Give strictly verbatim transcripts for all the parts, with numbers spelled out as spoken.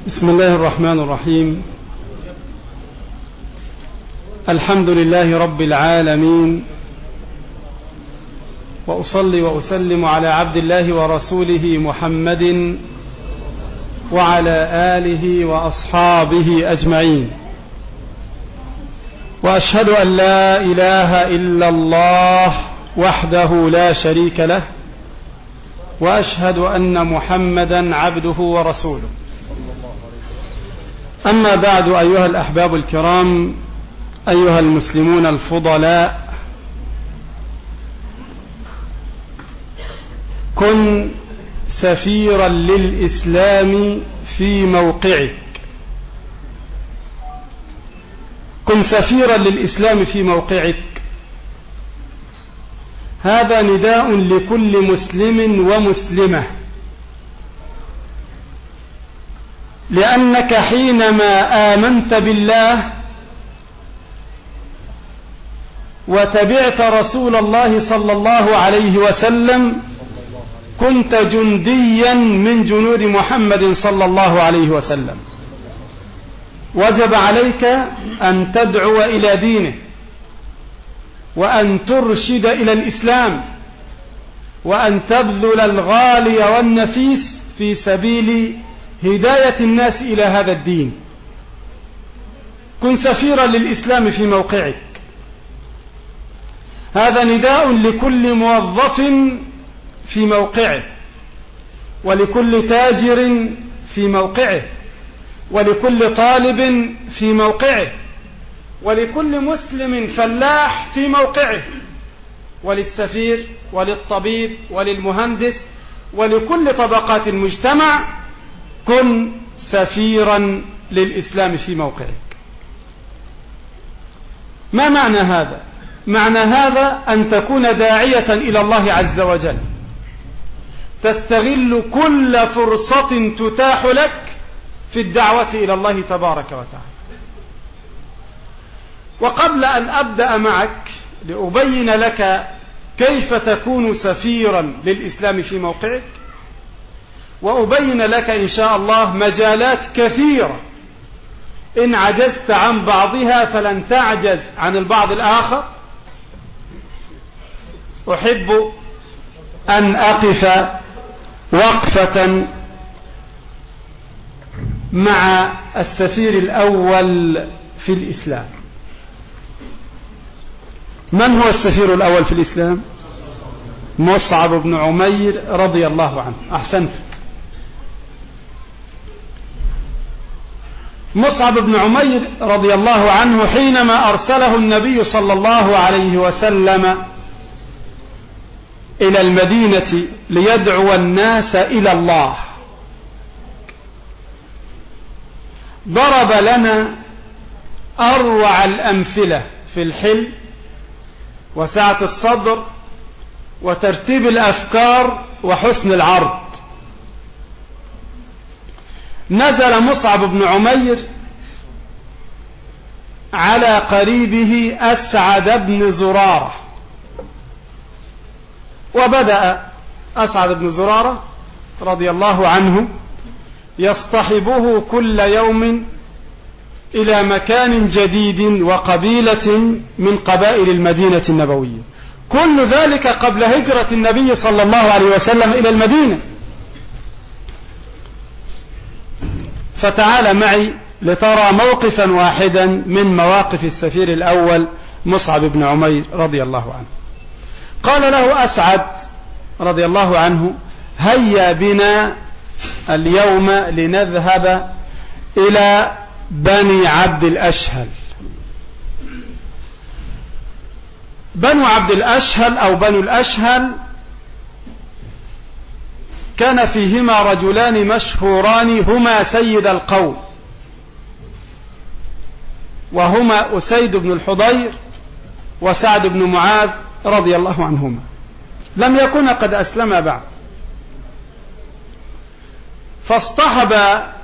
بسم الله الرحمن الرحيم. الحمد لله رب العالمين، وأصلي وأسلم على عبد الله ورسوله محمد وعلى آله وأصحابه أجمعين، وأشهد أن لا إله إلا الله وحده لا شريك له، وأشهد أن محمدا عبده ورسوله. أما بعد، أيها الأحباب الكرام، أيها المسلمون الفضلاء، كن سفيرا للإسلام في موقعك. كن سفيرا للإسلام في موقعك. هذا نداء لكل مسلم ومسلمة، لأنك حينما آمنت بالله وتبعت رسول الله صلى الله عليه وسلم كنت جنديا من جنود محمد صلى الله عليه وسلم. وجب عليك أن تدعو إلى دينه، وأن ترشد إلى الإسلام، وأن تبذل الغالي والنفيس في سبيل هداية الناس إلى هذا الدين. كن سفيرا للإسلام في موقعك. هذا نداء لكل موظف في موقعه، ولكل تاجر في موقعه، ولكل طالب في موقعه، ولكل مسلم فلاح في موقعه، وللسفير وللطبيب وللمهندس ولكل طبقات المجتمع. كن سفيرا للإسلام في موقعك. ما معنى هذا؟ معنى هذا أن تكون داعية إلى الله عز وجل، تستغل كل فرصة تتاح لك في الدعوة إلى الله تبارك وتعالى. وقبل أن أبدأ معك لأبين لك كيف تكون سفيرا للإسلام في موقعك، وأبين لك إن شاء الله مجالات كثيرة إن عجزت عن بعضها فلن تعجز عن البعض الآخر، أحب أن أقف وقفة مع السفير الأول في الإسلام. من هو السفير الأول في الإسلام؟ مصعب بن عمير رضي الله عنه. أحسنت. مصعب بن عمير رضي الله عنه حينما أرسله النبي صلى الله عليه وسلم إلى المدينة ليدعو الناس إلى الله، ضرب لنا أروع الأمثلة في الحلم وسعة الصدر وترتيب الأفكار وحسن العرض. نزل مصعب بن عمير على قريبه أسعد بن زرارة، وبدأ أسعد بن زرارة رضي الله عنه يصطحبه كل يوم إلى مكان جديد وقبيلة من قبائل المدينة النبوية. كل ذلك قبل هجرة النبي صلى الله عليه وسلم إلى المدينة. فتعال معي لترى موقفا واحدا من مواقف السفير الأول مصعب بن عمير رضي الله عنه. قال له أسعد رضي الله عنه: هيا بنا اليوم لنذهب إلى بني عبد الأشهل. بنو عبد الأشهل أو بنو الأشهل كان فيهما رجلان مشهوران هما سيد القوم، وهما أسيد بن الحضير وسعد بن معاذ رضي الله عنهما. لم يكن قد أسلم بعد، فاصطحب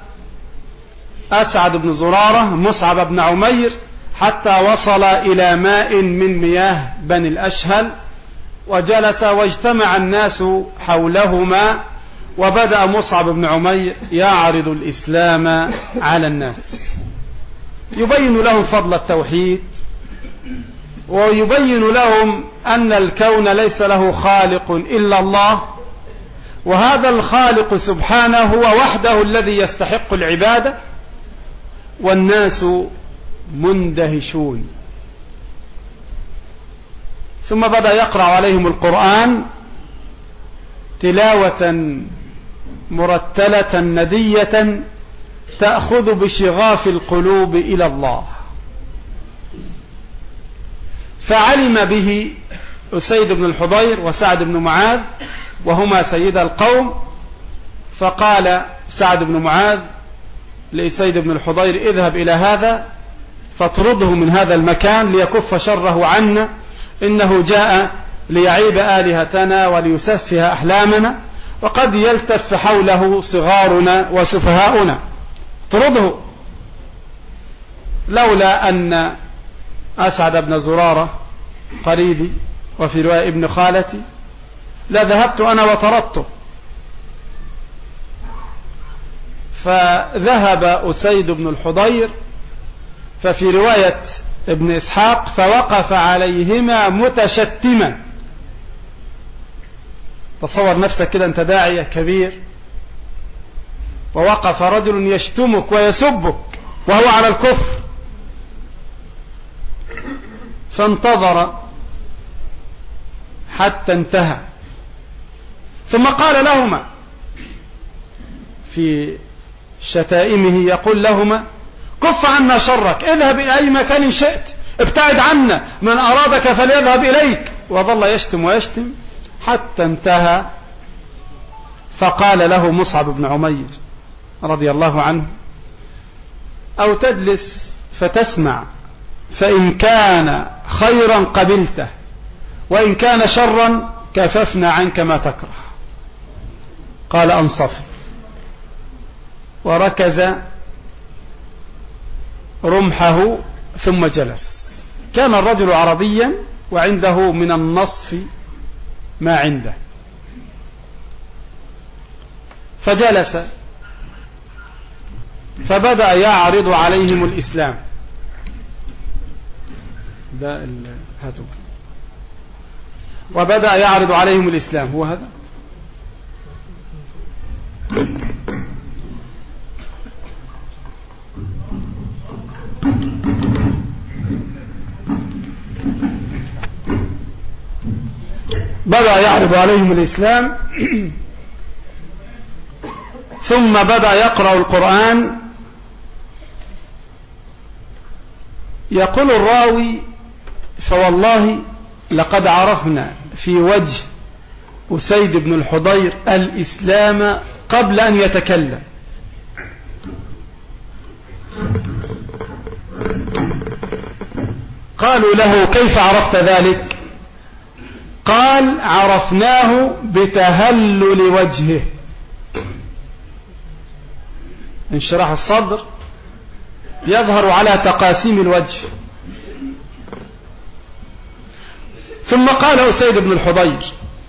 أسعد بن زرارة مصعب بن عمير حتى وصل إلى ماء من مياه بني الأشهل، وجلس واجتمع الناس حولهما وبدأ مصعب بن عمير يعرض الإسلام على الناس، يبين لهم فضل التوحيد، ويبين لهم أن الكون ليس له خالق إلا الله، وهذا الخالق سبحانه هو وحده الذي يستحق العبادة، والناس مندهشون. ثم بدأ يقرأ عليهم القرآن تلاوة مرتلة ندية تأخذ بشغاف القلوب إلى الله. فعلم به أسيد بن الحضير وسعد بن معاذ وهما سيد القوم، فقال سعد بن معاذ لأسيد بن الحضير: اذهب إلى هذا فاطرده من هذا المكان ليكف شره عنا، إنه جاء ليعيب آلهتنا وليسفه أحلامنا، وقد يلتف حوله صغارنا وسفهاؤنا، اطرده. لولا أن أسعد بن زرارة قريبي وفي رواية ابن خالتي لذهبت أنا وطردته. فذهب أسيد بن الحضير، ففي رواية ابن إسحاق فوقف عليهما متشتما. تصور نفسك كده أنت داعية كبير ووقف رجل يشتمك ويسبك وهو على الكفر، فانتظر حتى انتهى، ثم قال لهما في شتائمه، يقول لهما: كف عنا شرك، اذهب إلى أي مكان شئت، ابتعد عنا، من أرادك فليذهب إليك. وظل يشتم ويشتم حتى انتهى. فقال له مصعب بن عمير رضي الله عنه: أو تجلس فتسمع، فإن كان خيرا قبلته، وإن كان شرا كففنا عنك ما تكره. قال: أنصفت. وركز رمحه ثم جلس. كان الرجل عربيا وعنده من النصف ما عنده، فجلس فبدأ يعرض عليهم الإسلام. ده هاتوا. وبدأ يعرض عليهم الإسلام. هو هذا. بدأ يعرض عليهم الإسلام، ثم بدأ يقرأ القرآن. يقول الراوي: فوالله لقد عرفنا في وجه أسيد بن الحضير الإسلام قبل أن يتكلم. قالوا له: كيف عرفت ذلك؟ قال: عرفناه بتهلل وجهه، انشراح الصدر يظهر على تقاسيم الوجه. ثم قال أسيد بن الحضير: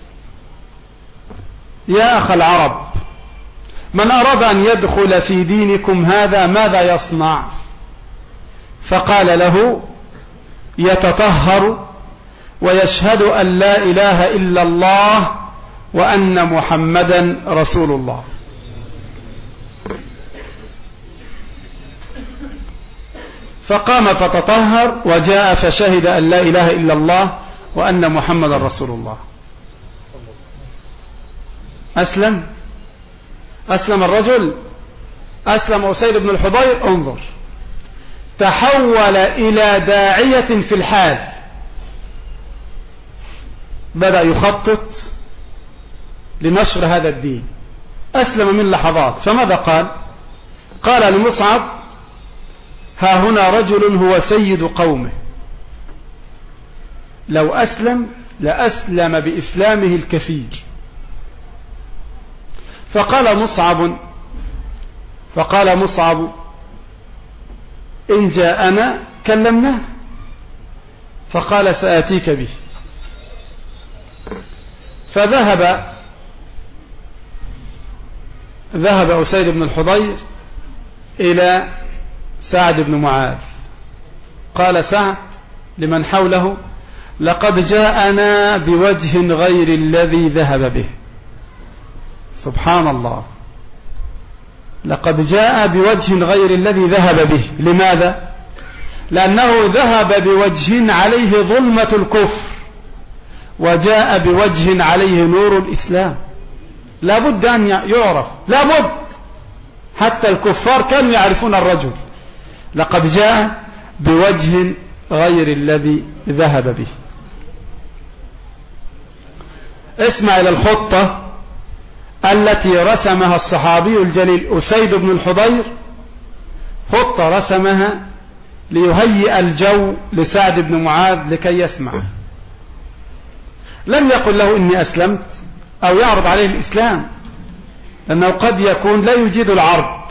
يا أخ العرب، من أراد أن يدخل في دينكم هذا ماذا يصنع؟ فقال له: يتطهر ويشهد أن لا إله إلا الله وأن محمدا رسول الله. فقام فتطهر وجاء فشهد أن لا إله إلا الله وأن محمدا رسول الله. أسلم أسلم الرجل، أسلم أسيد بن الحضير. انظر، تحول إلى داعية في الحال، بدأ يخطط لنشر هذا الدين. أسلم من لحظات. فماذا قال؟ قال لمصعب: ها هنا رجل هو سيد قومه، لو أسلم لأسلم بإسلامه الكثير. فقال مصعب فقال مصعب: إن جاءنا كلمناه. فقال: سآتيك به. ذهب أسيد بن الحضير إلى سعد بن معاذ. قال سعد لمن حوله: لقد جاءنا بوجه غير الذي ذهب به. سبحان الله، لقد جاء بوجه غير الذي ذهب به. لماذا؟ لأنه ذهب بوجه عليه ظلمة الكفر، وجاء بوجه عليه نور الإسلام. لا بد أن يعرف، لا بد، حتى الكفار كانوا يعرفون الرجل. لقد جاء بوجه غير الذي ذهب به. اسمع إلى الخطة التي رسمها الصحابي الجليل أسيد بن الحضير، خطة رسمها ليهيئ الجو لسعد بن معاذ لكي يسمع. لم يقل له إني أسلمت أو يعرض عليه الإسلام، لأنه قد يكون لا يجيد العرض،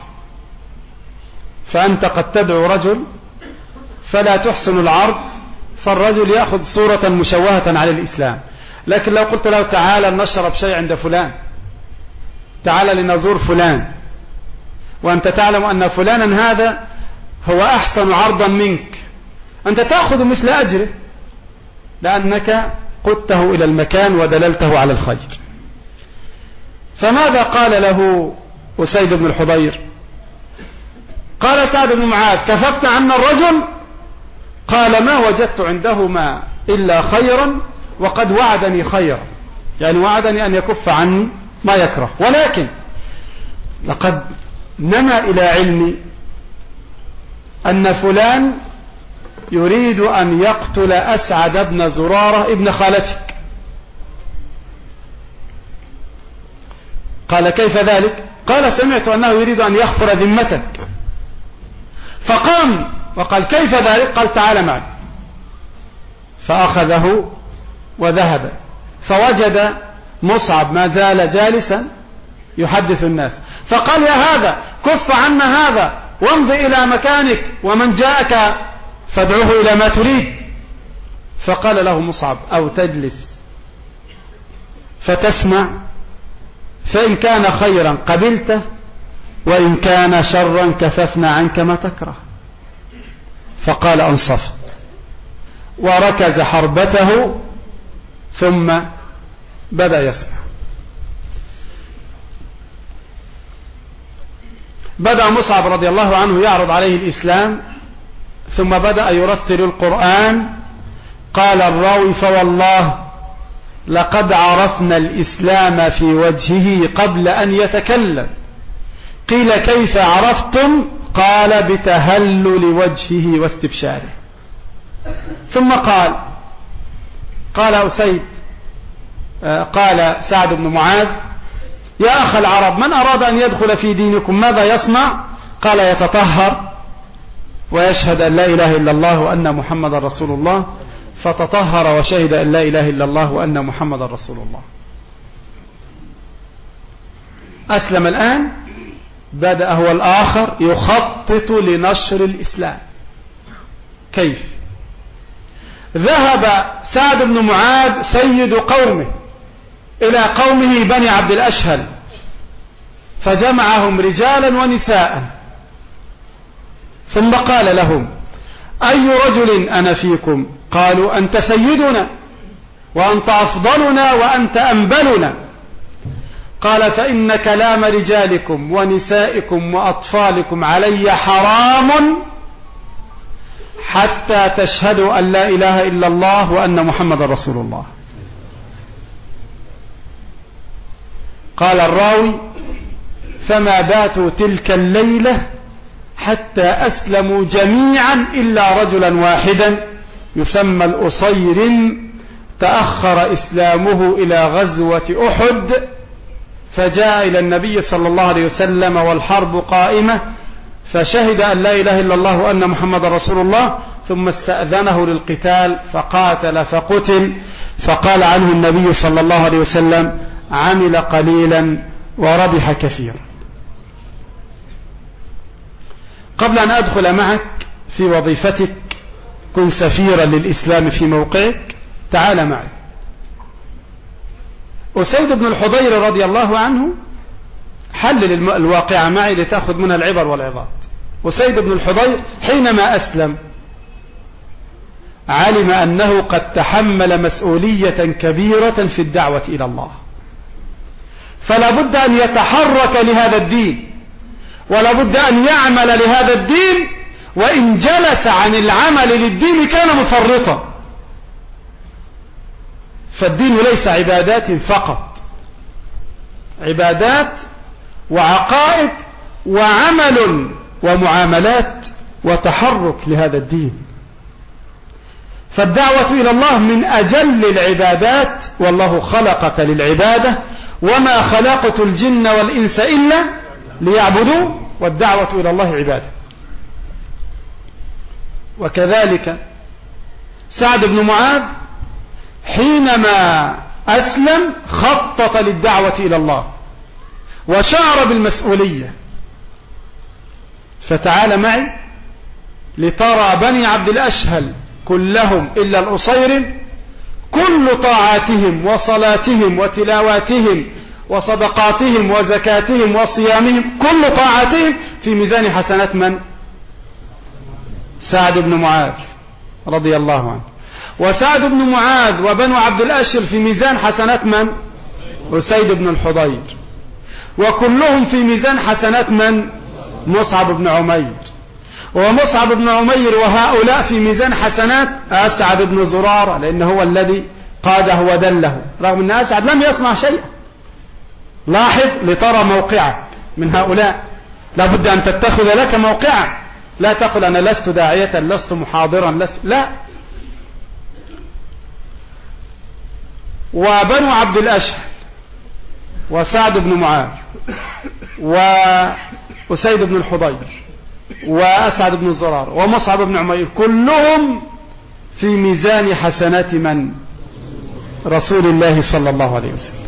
فأنت قد تدعو رجل فلا تحسن العرض، فالرجل يأخذ صورة مشوهة على الإسلام. لكن لو قلت له: تعالى نشرب شيء عند فلان، تعالى لنزور فلان، وأنت تعلم أن فلانا هذا هو أحسن عرضا منك، أنت تأخذ مثل أجره، لأنك قدته إلى المكان ودللته على الخير. فماذا قال له أسيد بن الحضير؟ قال سعد بن معاذ: كففت عنا الرجل؟ قال: ما وجدت عندهما إلا خيرا، وقد وعدني خيرا، يعني وعدني أن يكف عني ما يكره، ولكن لقد نما إلى علمي أن فلان يريد أن يقتل أسعد بن زرارة ابن خالتك. قال: كيف ذلك؟ قال: سمعت أنه يريد أن يغفر ذمتك. فقام وقال: كيف ذلك؟ قال: تعال معي. فأخذه وذهب، فوجد مصعب ما زال جالسا يحدث الناس، فقال: يا هذا، كف عنا هذا وامض إلى مكانك، ومن جاءك فادعوه إلى ما تريد. فقال له مصعب: أو تجلس فتسمع، فإن كان خيرا قبلته، وإن كان شرا كففنا عنك ما تكره. فقال: أنصفت، وركز حربته ثم بدأ يسمع. بدأ مصعب رضي الله عنه يعرض عليه الإسلام، ثم بدأ يرتل القرآن. قال الراوي: فوالله لقد عرفنا الإسلام في وجهه قبل أن يتكلم. قيل: كيف عرفتم؟ قال: بتهلل وجهه واستبشاره. ثم قال قال أسيد قال سعد بن معاذ: يا أخ العرب، من أراد أن يدخل في دينكم ماذا يصنع؟ قال: يتطهر ويشهد أن لا إله إلا الله وأن محمد رسول الله. فتطهر وشهد أن لا إله إلا الله وأن محمد رسول الله. أسلم الآن. بدأ هو الآخر يخطط لنشر الإسلام. كيف؟ ذهب سعد بن معاذ سيد قومه إلى قومه بني عبد الأشهل، فجمعهم رجالا ونساء، ثم قال لهم: أي رجل أنا فيكم؟ قالوا: أنت سيدنا، وأنت أفضلنا، وأنت أنبلنا. قال: فإن كلام رجالكم ونسائكم وأطفالكم علي حرام حتى تشهدوا أن لا إله إلا الله وأن محمد رسول الله. قال الراوي: فما باتوا تلك الليلة حتى أسلموا جميعا إلا رجلا واحدا يسمى الأصير، تأخر إسلامه إلى غزوة أحد، فجاء إلى النبي صلى الله عليه وسلم والحرب قائمة، فشهد أن لا إله إلا الله وأن محمد رسول الله، ثم استأذنه للقتال فقاتل فقتل. فقال عنه النبي صلى الله عليه وسلم: عمل قليلا وربح كثيرا. قبل أن أدخل معك في وظيفتك، كن سفيرا للإسلام في موقعك، تعال معي. أسيد بن الحضير رضي الله عنه حلل الواقع معي لتأخذ منها العبر والعظات. وسيد بن الحضير حينما أسلم علم أنه قد تحمل مسؤولية كبيرة في الدعوة إلى الله، فلا بد أن يتحرك لهذا الدين، ولا بد أن يعمل لهذا الدين، وإن جلس عن العمل للدين كان مفرطا. فالدين ليس عبادات فقط، عبادات وعقائد وعمل ومعاملات وتحرك لهذا الدين. فالدعوة إلى الله من أجل العبادات، والله خلقك للعبادة، وما خلقت الجن والإنس إلا ليعبدوا، والدعوة إلى الله عبادة. وكذلك سعد بن معاذ حينما أسلم خطط للدعوة إلى الله وشعر بالمسؤولية. فتعال معي لترى بني عبد الأشهل كلهم إلا الأصير كل طاعاتهم وصلاتهم وتلاواتهم وصدقاتهم وزكاتهم وصيامهم كل طاعاتهم في ميزان حسنات من؟ سعد بن معاذ رضي الله عنه. وسعد بن معاذ وبنو عبد الأشهل في ميزان حسنات من؟ أسيد بن الحضير. وكلهم في ميزان حسنات من؟ مصعب بن عمير. ومصعب بن عمير وهؤلاء في ميزان حسنات أسعد بن زرارة، لأنه هو الذي قاده ودله، رغم أن أسعد لم يصنع شيئا. لاحظ لترى موقعك من هؤلاء، لا بد أن تتخذ لك موقعا، لا تقل أنا لست داعية، لست محاضرا، لست، لا. وبنو عبد الأشهل وسعد بن معاذ وأسيد بن الحضير وأسعد بن الزرار ومصعب بن عمير كلهم في ميزان حسنات من؟ رسول الله صلى الله عليه وسلم.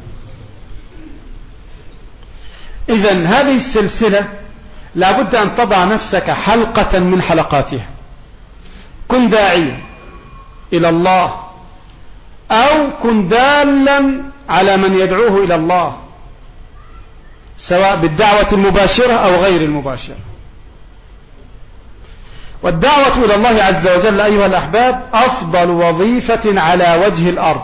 إذن هذه السلسلة لابد أن تضع نفسك حلقة من حلقاتها. كن داعيا إلى الله، أو كن دالا على من يدعوه إلى الله، سواء بالدعوة المباشرة أو غير المباشرة. والدعوة إلى الله عز وجل أيها الأحباب أفضل وظيفة على وجه الأرض.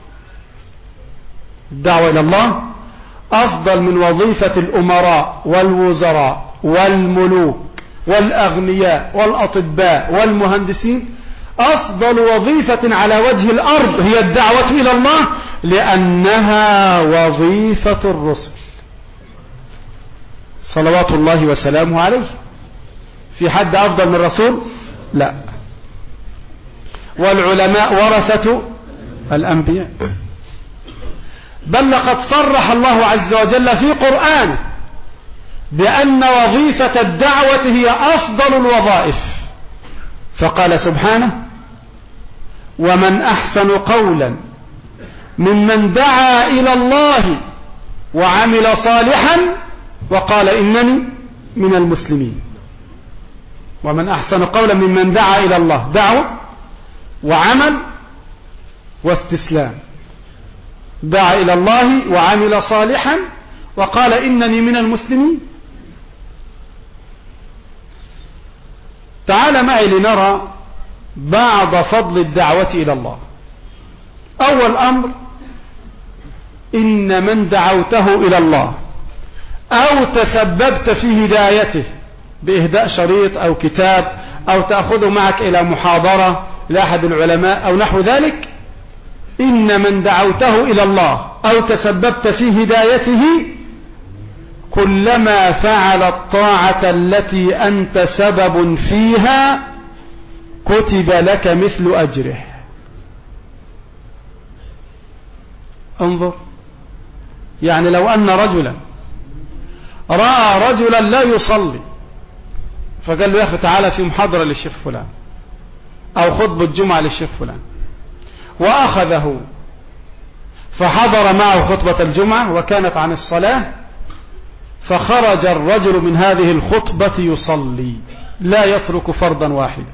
الدعوة إلى الله أفضل من وظيفة الأمراء والوزراء والملوك والأغنياء والأطباء والمهندسين. أفضل وظيفة على وجه الأرض هي الدعوة إلى الله، لأنها وظيفة الرسل صلوات الله وسلامه عليه. في حد أفضل من الرسول؟ لا. والعلماء ورثة الأنبياء، بل لقد صرح الله عز وجل في قرآن بأن وظيفة الدعوة هي أفضل الوظائف، فقال سبحانه: ومن أحسن قولا ممن دعا إلى الله وعمل صالحا وقال إنني من المسلمين. ومن أحسن قولا ممن دعا إلى الله، دعوة وعمل واستسلام. دعا إلى الله وعمل صالحا وقال إنني من المسلمين. تعال معي لنرى بعض فضل الدعوة إلى الله. أول أمر: إن من دعوته إلى الله أو تسببت في هدايته بإهداء شريط أو كتاب أو تأخذه معك إلى محاضرة لأحد العلماء أو نحو ذلك، إن من دعوته إلى الله أو تسببت في هدايته كلما فعل الطاعة التي أنت سبب فيها كتب لك مثل أجره. انظر، يعني لو أن رجلا رأى رجلا لا يصلي فقال له: يا أخي تعالى في محاضرة للشيخ فلان أو خطبة جمعة للشيخ فلان، وأخذه فحضر معه خطبة الجمعة وكانت عن الصلاة، فخرج الرجل من هذه الخطبة يصلي لا يترك فرضا واحدا،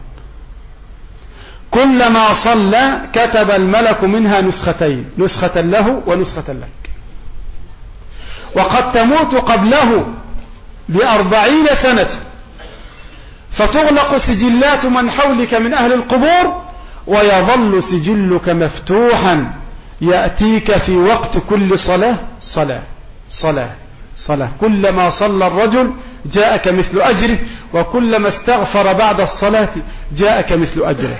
كلما صلى كتب الملك منها نسختين، نسخة له ونسخة لك. وقد تموت قبله بأربعين سنة، فتغلق سجلات من حولك من أهل القبور، ويظل سجلك مفتوحا يأتيك في وقت كل صلاة صلاة صلاة صلاة. كلما صلى الرجل جاءك مثل أجره، وكلما استغفر بعد الصلاة جاءك مثل أجره.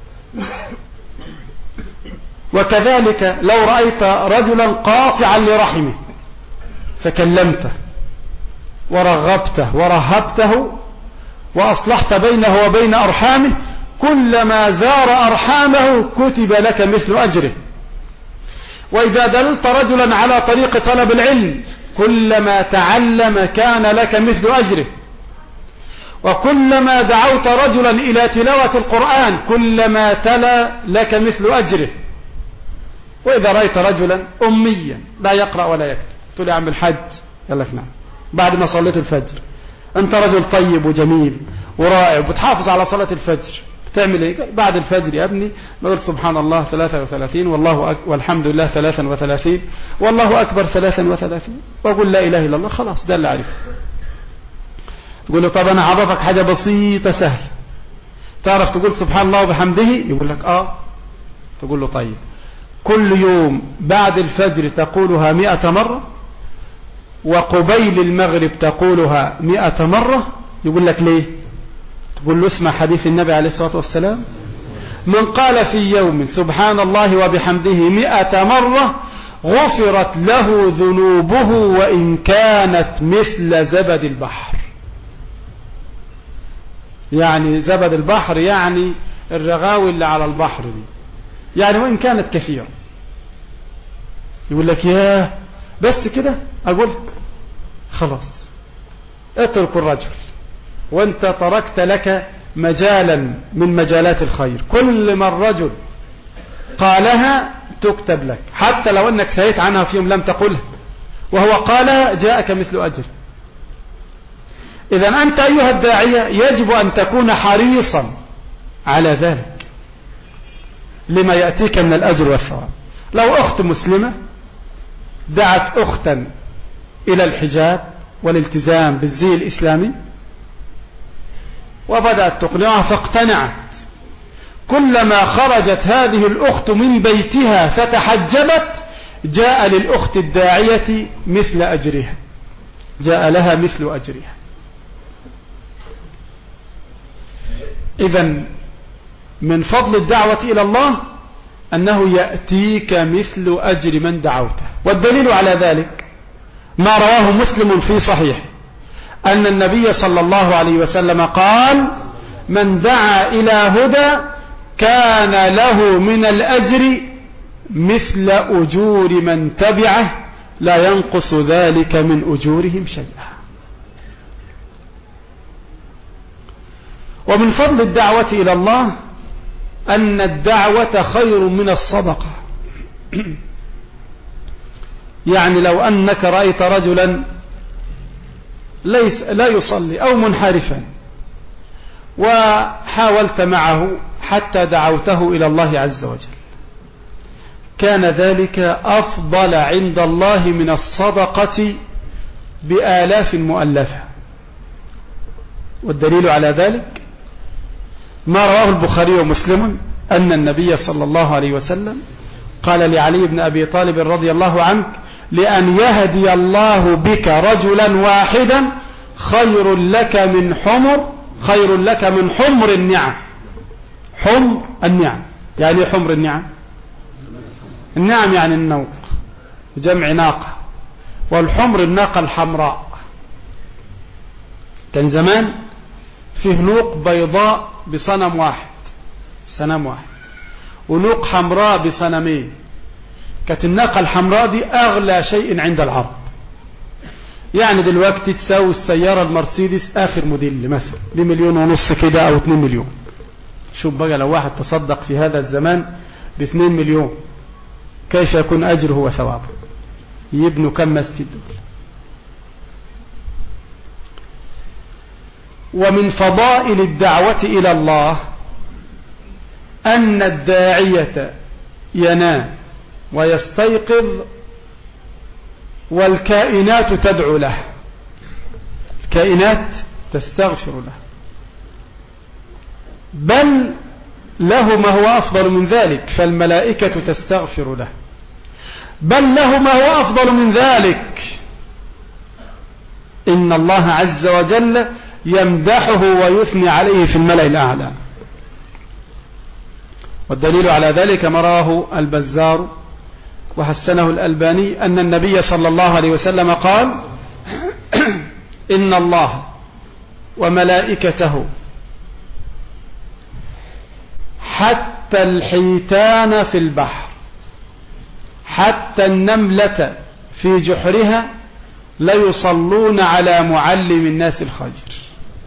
وكذلك لو رأيت رجلا قاطعا لرحمه فكلمته ورغبته ورهبته وأصلحت بينه وبين أرحامه، كلما زار أرحامه كتب لك مثل أجره. وإذا دللت رجلا على طريق طلب العلم كلما تعلم كان لك مثل أجره. وكلما دعوت رجلا إلى تلاوة القرآن كلما تلا لك مثل أجره. وإذا رأيت رجلا أميا لا يقرأ ولا يكتب تقول يا عم الحج يلا نعم بعد ما صليت الفجر، أنت رجل طيب وجميل ورائع وبتحافظ على صلاة الفجر، بتعمل إيه بعد الفجر يا ابني؟ نقول سبحان الله ثلاثة وثلاثين، والله أك... والحمد لله ثلاثا وثلاثين، والله أكبر ثلاثا وثلاثين، وأقول لا إله إلا الله. خلاص ده اللي أعرفه. تقول له طب أنا عرفك حاجة بسيطة سهلة، تعرف تقول سبحان الله وبحمده؟ يقول لك آه. تقول له طيب كل يوم بعد الفجر تقولها مئة مرة، وقبيل المغرب تقولها مئة مرة. يقول لك ليه؟ تقول له اسمع حديث النبي عليه الصلاة والسلام: من قال في يوم سبحان الله وبحمده مئة مرة غفرت له ذنوبه وإن كانت مثل زبد البحر. يعني زبد البحر يعني الرغاوي اللي على البحر دي، يعني وإن كانت كثيرة. يقول لك ياه بس كده؟ أقول خلاص اترك الرجل، وانت تركت لك مجالا من مجالات الخير، كل ما الرجل قالها تكتب لك، حتى لو انك سهيت عنها في يوم لم تقلها وهو قالها جاءك مثل أجر. إذن أنت أيها الداعية يجب أن تكون حريصا على ذلك لما يأتيك من الأجر والثواب. لو أخت مسلمة دعت أختا إلى الحجاب والالتزام بالزي الإسلامي وبدأت تقنعها فاقتنعت، كلما خرجت هذه الأخت من بيتها فتحجبت جاء للأخت الداعية مثل أجرها، جاء لها مثل أجرها. إذن من فضل الدعوة إلى الله أنه يأتيك مثل أجر من دعوته. والدليل على ذلك ما رواه مسلم في صحيح أن النبي صلى الله عليه وسلم قال: من دعا إلى هدى كان له من الأجر مثل أجور من تبعه لا ينقص ذلك من أجورهم شيئا. ومن فضل الدعوة إلى الله أن الدعوة خير من الصدقة. يعني لو أنك رأيت رجلا ليس لا يصلي أو منحرفا وحاولت معه حتى دعوته إلى الله عز وجل، كان ذلك أفضل عند الله من الصدقة بآلاف مؤلفة. والدليل على ذلك ما رواه البخاري ومسلم أن النبي صلى الله عليه وسلم قال لعلي بن أبي طالب رضي الله عنه: لأن يهدي الله بك رجلا واحدا خير لك من حمر خير لك من حمر النعم. حمر النعم يعني حمر النعم، النعم يعني النوق، جمع ناقة، والحمر الناقة الحمراء. كان زمان فيه نوق بيضاء بصنم واحد، صنم واحد، ونوق حمراء بصنمين. كانت الناقة الحمراء دي أغلى شيء عند العرب، يعني دلوقتي تساوي السيارة المرسيدس آخر موديل مثلا بمليون ونص كده أو اتنين مليون. شوف بقى لو واحد تصدق في هذا الزمان باثنين مليون كيف يكون أجره وثوابه؟ يبنوا كم مسجد دول. ومن فضائل الدعوة إلى الله أن الداعية ينام ويستيقظ والكائنات تدعو له، الكائنات تستغفر له، بل له ما هو أفضل من ذلك، فالملائكة تستغفر له، بل له ما هو أفضل من ذلك، إن الله عز وجل يمدحه ويثني عليه في الملأ الأعلى. والدليل على ذلك ما رواه البزار وحسنه الألباني أن النبي صلى الله عليه وسلم قال: إن الله وملائكته حتى الحيتان في البحر حتى النملة في جحرها ليصلون على معلم الناس الخير.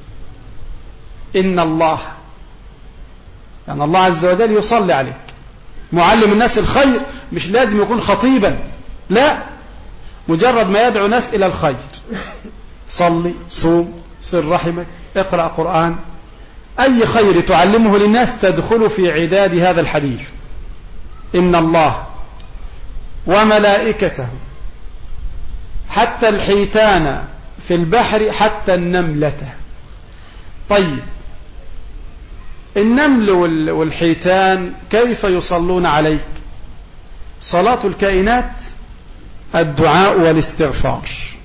إن الله، يعني الله عز وجل يصلي عليك. معلم الناس الخير مش لازم يكون خطيبا، لا، مجرد ما يدعو ناس إلى الخير، صلي، صوم، صل رحمك، اقرأ قرآن، أي خير تعلمه للناس تدخل في عداد هذا الحديث. إن الله وملائكته حتى الحيتان في البحر حتى النملة. طيب النمل والحيتان كيف يصلون عليك؟ صلاة الكائنات الدعاء والاستغفار،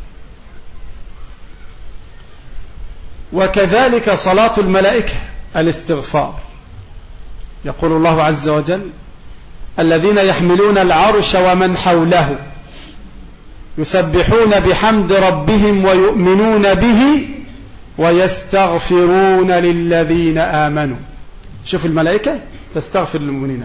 وكذلك صلاة الملائكة الاستغفار. يقول الله عز وجل: الذين يحملون العرش ومن حوله يسبحون بحمد ربهم ويؤمنون به ويستغفرون للذين آمنوا. شوف الملائكة تستغفر للمؤمنين،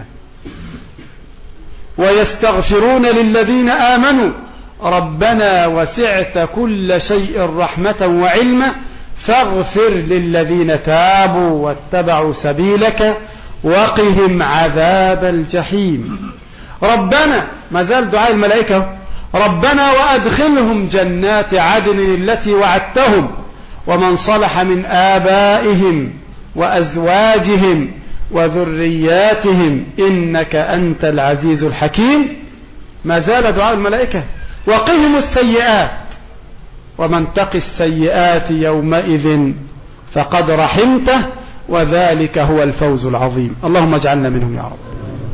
ويستغفرون للذين آمنوا ربنا وسعت كل شيء رحمة وعلما فاغفر للذين تابوا واتبعوا سبيلك وقهم عذاب الجحيم. ربنا، ما زال دعاء الملائكة، ربنا وأدخلهم جنات عدن التي وعدتهم ومن صلح من آبائهم وأزواجهم وذرياتهم إنك أنت العزيز الحكيم. ما زال دعاء الملائكة. وقهم السيئات ومن تق السيئات يومئذ فقد رحمته وذلك هو الفوز العظيم. اللهم اجعلنا منهم يا رب.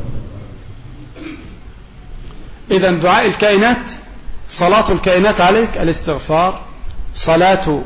إذن دعاء الكائنات، صلاة الكائنات عليك الاستغفار، صلاة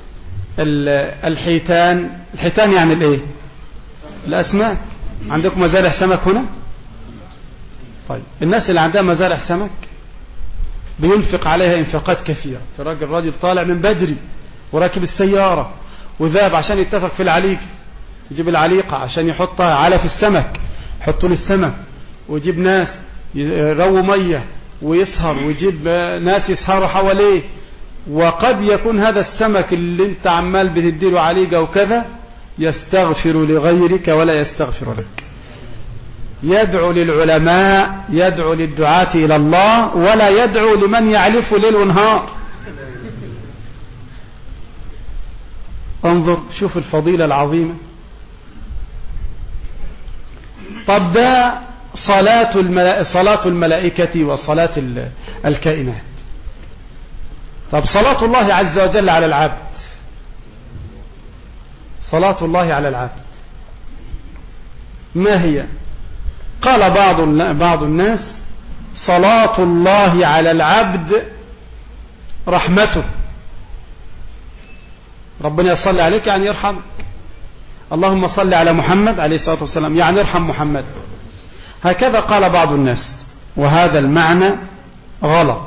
الحيتان، الحيتان يعني الايه؟ الأسماك. عندكم مزارع سمك هنا؟ طيب الناس اللي عندها مزارع سمك بينفق عليها انفاقات كثيرة. في راجل راجل طالع من بدري وراكب السيارة وذهب عشان يتفق في العليق، يجيب العليقة عشان يحطها على في السمك، يحطوا للسمك، ويجيب ناس يرووا مية ويسهر، ويجيب ناس يسهروا حواليه. وقد يكون هذا السمك اللي انت عمال بتديله عليقة وكذا يستغفر لغيرك ولا يستغفر لك، يدعو للعلماء، يدعو للدعاة إلى الله، ولا يدعو لمن يعلف ليل ونهار. انظر شوف الفضيلة العظيمة. طب ده صلاة الملائكة, صلاة الملائكة وصلاة الكائنات. طب صلاة الله عز وجل على العبد، صلاة الله على العبد ما هي؟ قال بعض بعض الناس صلاة الله على العبد رحمته. ربنا يصلي عليك يعني يرحمك. اللهم صل على محمد عليه الصلاة والسلام يعني ارحم محمد. هكذا قال بعض الناس، وهذا المعنى غلط.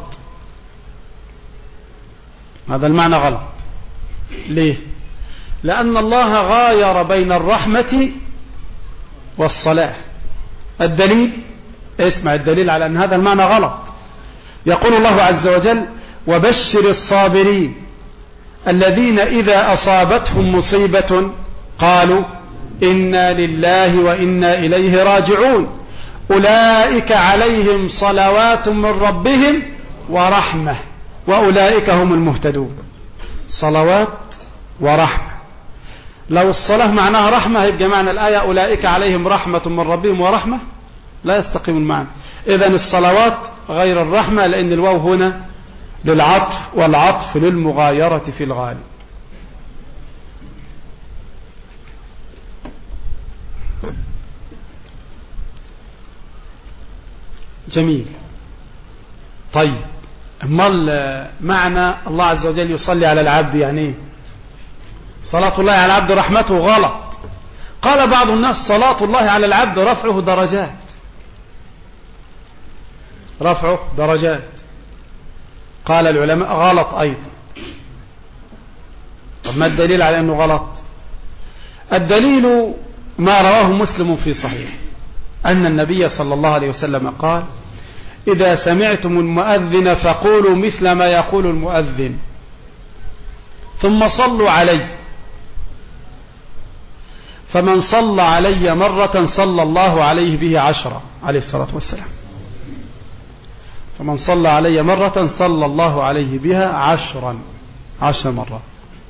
هذا المعنى غلط. ليه؟ لأن الله غاير بين الرحمة والصلاة. الدليل، اسمع الدليل على أن هذا المعنى غلط. يقول الله عز وجل: وبشر الصابرين الذين إذا أصابتهم مصيبة قالوا إنا لله وإنا إليه راجعون أولئك عليهم صلوات من ربهم ورحمة وأولئك هم المهتدون. صلوات ورحمة. لو الصلاة معناها رحمة يبقى معنى الآية أولئك عليهم رحمة من ربهم ورحمة، لا يستقيم المعنى. إذن الصلوات غير الرحمة، لأن الواو هنا للعطف، والعطف للمغايرة في الغالب. جميل. طيب امال معنى الله عز وجل يصلي على العبد يعني ايه؟ صلاة الله على العبد رحمته غلط. قال بعض الناس صلاة الله على العبد رفعه درجات، رفعه درجات. قال العلماء غلط أيضا. طب ما الدليل على أنه غلط؟ الدليل ما رواه مسلم في صحيح أن النبي صلى الله عليه وسلم قال: إذا سمعتم المؤذن فقولوا مثل ما يقول المؤذن ثم صلوا علي، فمن صلى علي مرة صلى الله عليه به عشرة، عليه الصلاة والسلام. فمن صلى علي مرة صلى الله عليه بها عشرا، عشر مرات.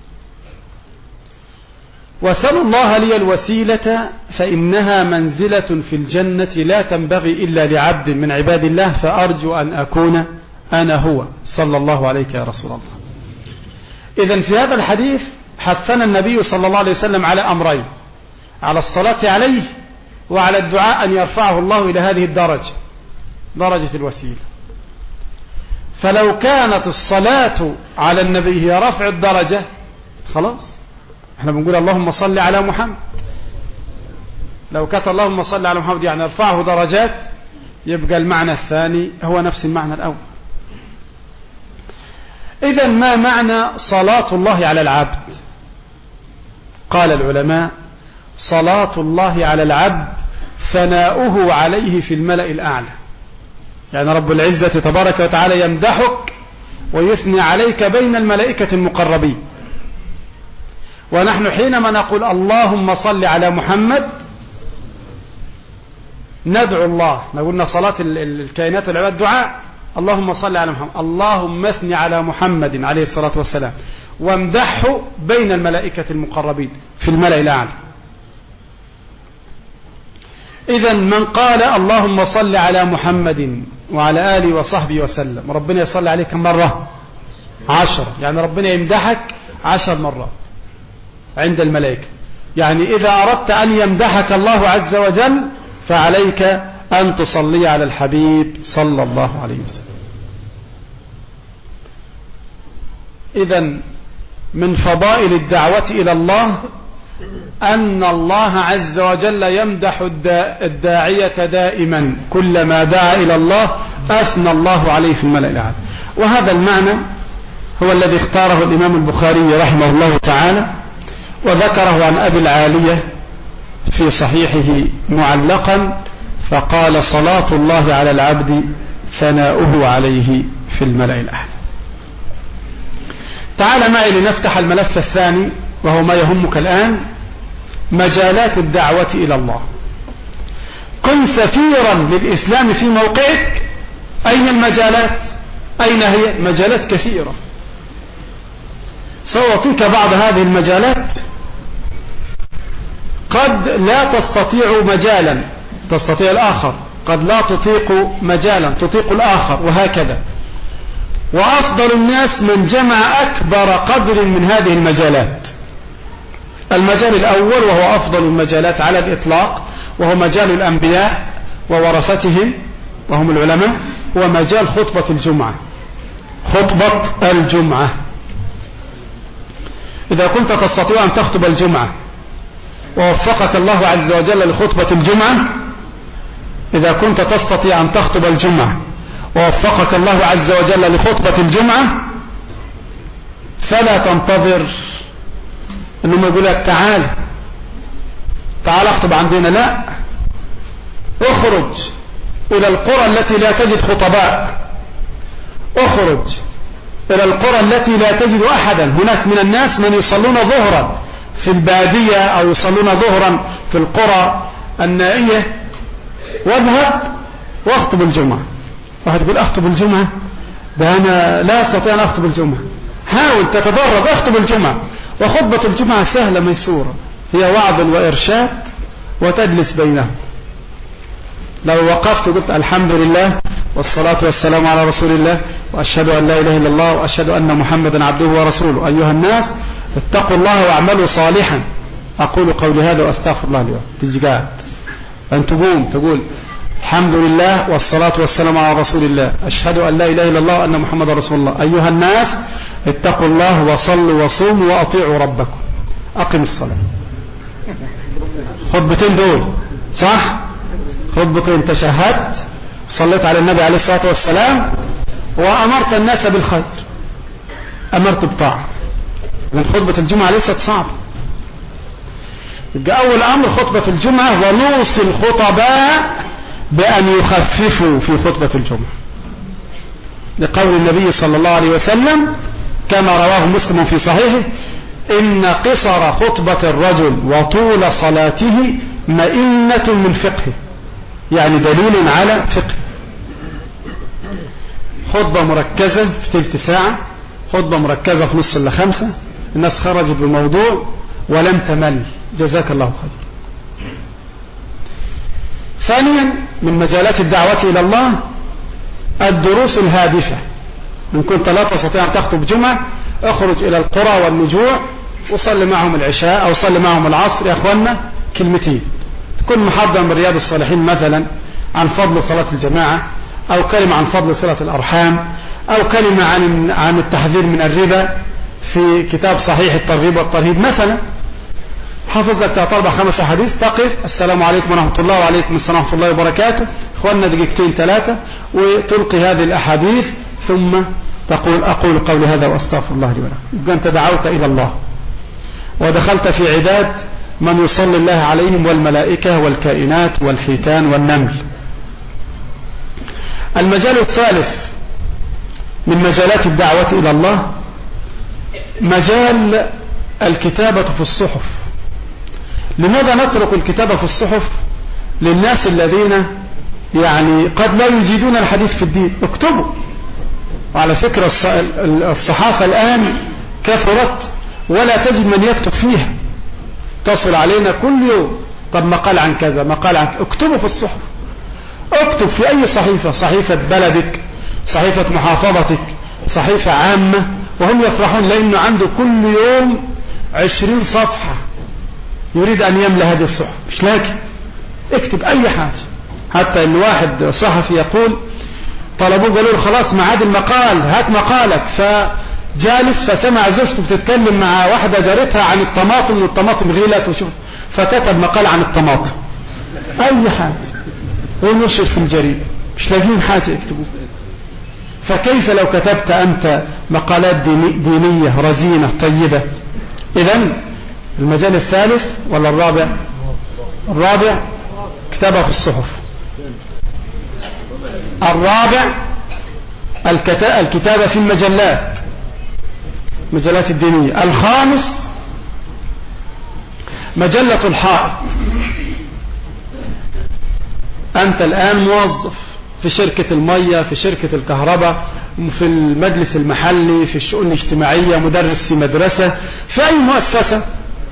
وسلوا الله لي الوسيلة فإنها منزلة في الجنة لا تنبغي إلا لعبد من عباد الله، فأرجو أن أكون أنا هو، صلى الله عليك يا رسول الله. إذن في هذا الحديث حثنا النبي صلى الله عليه وسلم على أمرين: على الصلاة عليه، وعلى الدعاء أن يرفعه الله إلى هذه الدرجة، درجة الوسيلة. فلو كانت الصلاة على النبي هي رفع الدرجة خلاص احنا بنقول اللهم صل على محمد. لو كانت اللهم صل على محمد يعني ارفعه درجات، يبقى المعنى الثاني هو نفس المعنى الأول. إذن ما معنى صلاة الله على العبد؟ قال العلماء: صلاة الله على العبد ثناؤه عليه في الملأ الأعلى. يعني رب العزة تبارك وتعالى يمدحك ويثني عليك بين الملائكة المقربين. ونحن حينما نقول اللهم صل على محمد ندعو الله، نقولنا صلاة الكائنات والعباد دعاء، اللهم صل على محمد، اللهم اثني على محمد عليه الصلاة والسلام، وامدحه بين الملائكة المقربين في الملأ الأعلى. إذن من قال اللهم صل على محمد وعلى آله وصحبه وسلم، ربنا يصلي عليه كم مرة؟ عشر. يعني ربنا يمدحك عشر مرات عند الملائكة. يعني إذا أردت أن يمدحك الله عز وجل فعليك أن تصلي على الحبيب صلى الله عليه وسلم. إذن من فضائل الدعوة إلى الله أن الله عز وجل يمدح الداعية دائما، كلما دعا إلى الله أثنى الله عليه في الملأ الأعلى. وهذا المعنى هو الذي اختاره الإمام البخاري رحمه الله تعالى، وذكره عن أبي العالية في صحيحه معلقا، فقال: صلاة الله على العبد ثناؤه عليه في الملأ الأعلى. تعال معي لنفتح الملف الثاني، وهو ما يهمك الآن: مجالات الدعوة إلى الله. كن سفيرا للإسلام في موقعك. أين المجالات؟ أين هي؟ مجالات كثيرة. سأعطيك بعض هذه المجالات. قد لا تستطيع مجالا تستطيع الآخر، قد لا تطيق مجالا تطيق الآخر، وهكذا. وأفضل الناس من جمع أكبر قدر من هذه المجالات. المجال الأول وهو أفضل المجالات على الإطلاق، وهو مجال الأنبياء وورثتهم وهم العلماء، هو مجال خطبة الجمعة. خطبة الجمعة. إذا كنت تستطيع أن تخطب الجمعة ووفقك الله عز وجل لخطبة الجمعة، إذا كنت تستطيع أن تخطب الجمعة ووفقك الله عز وجل لخطبة الجمعة، فلا تنتظر انه يقول لك تعال تعال اخطب عندنا. لا، اخرج الى القرى التي لا تجد خطباء، اخرج الى القرى التي لا تجد احدا. هناك من الناس من يصلون ظهرا في البادية او يصلون ظهرا في القرى النائية، واذهب واخطب الجمعة. واحد يقول اخطب الجمعة، ده انا لا استطيع ان اخطب الجمعة. حاول تتدرب، اخطب الجمعة. وخطبة الجمعة سهلة ميسورة، هي وعظ وإرشاد وتجلس بينهم. لو وقفت وقلت الحمد لله والصلاة والسلام على رسول الله، وأشهد أن لا إله إلا الله وأشهد أن محمدا عبده ورسوله. أيها الناس اتقوا الله واعملوا صالحا. أقول قولي هذا وأستغفر الله اليوم. تجي قاعد أن تقوم تقول الحمد لله والصلاة والسلام على رسول الله، أشهد أن لا إله إلا الله وأن محمد رسول الله. أيها الناس اتقوا الله وصلوا وصوموا وأطيعوا ربكم. أقم الصلاة. خطبتين دول صح؟ خطبتين تشهدت، صليت على النبي عليه الصلاة والسلام، وأمرت الناس بالخير، أمرت بطاعة. من خطبة الجمعة ليست صعبة. أول أمر خطبة الجمعة ونوصي الخطباء بأن يخففوا في خطبة الجمعة، لقول النبي صلى الله عليه وسلم كما رواه مسلم في صحيحه: إن قصر خطبة الرجل وطول صلاته مئنة من فقهه، يعني دليل على فقه. خطبة مركزة في تلت ساعة، خطبة مركزة في نص إلا خمسة، الناس خرجت بالموضوع ولم تمل. جزاك الله خير. ثانيا من مجالات الدعوة إلى الله الدروس الهادفة. إن كنت لا تستطيع أن تخطب جمعة، اخرج إلى القرى والنجوع وصل معهم العشاء أو صل معهم العصر يا أخوانا كلمتين، تكون محضر من رياض الصالحين مثلا عن فضل صلاة الجماعة، أو كلمة عن فضل صلة الأرحام، أو كلمة عن عن التحذير من الربا في كتاب صحيح الترغيب والترهيب مثلا. حافظ لك ثلاث أربع خمس حديث، تقف السلام عليكم ورحمة الله وعليكم السلام ورحمة الله وبركاته، إخواننا دقيقتين ثلاثة، وتلقي هذه الأحاديث ثم تقول أقول قولي هذا وأستغفر الله لي ولكم. يبقى أنت دعوت إلى الله ودخلت في عداد من يصلي الله عليهم والملائكة والكائنات والحيتان والنمل. المجال الثالث من مجالات الدعوة إلى الله مجال الكتابة في الصحف. لماذا نترك الكتابة في الصحف للناس الذين يعني قد لا يجيدون الحديث في الدين؟ اكتبوا. وعلى فكرة الصحافة الآن كثرت ولا تجد من يكتب فيها، تصل علينا كل يوم طب مقال عن كذا مقال عن كذا. اكتبوا في الصحف، اكتب في أي صحيفة، صحيفة بلدك، صحيفة محافظتك، صحيفة عامة، وهم يفرحون لأنه عنده كل يوم عشرين صفحة يريد أن يملى هذه الصحف. مش لاقي، اكتب أي حاجة. حتى أن واحد صحفي يقول طلبوه قالوا له خلاص معاد المقال هات مقالك، فجالس فسمع زوجته بتتكلم مع واحدة جارتها عن الطماطم والطماطم غيلت وشوف، فكتب مقال عن الطماطم أي حاجة ونشر في الجريدة. مش لاقين حاجة يكتبوه. فكيف لو كتبت أنت مقالات دينية رزينة طيبة؟ إذن المجال الثالث ولا الرابع؟ الرابع كتابة في الصحف. الرابع الكتابة في المجلات، مجلات الدينية. الخامس مجلة الحائط. أنت الآن موظف في شركة المية، في شركة الكهرباء، في المجلس المحلي، في الشؤون الاجتماعية، مدرس في مدرسة، في أي مؤسسة،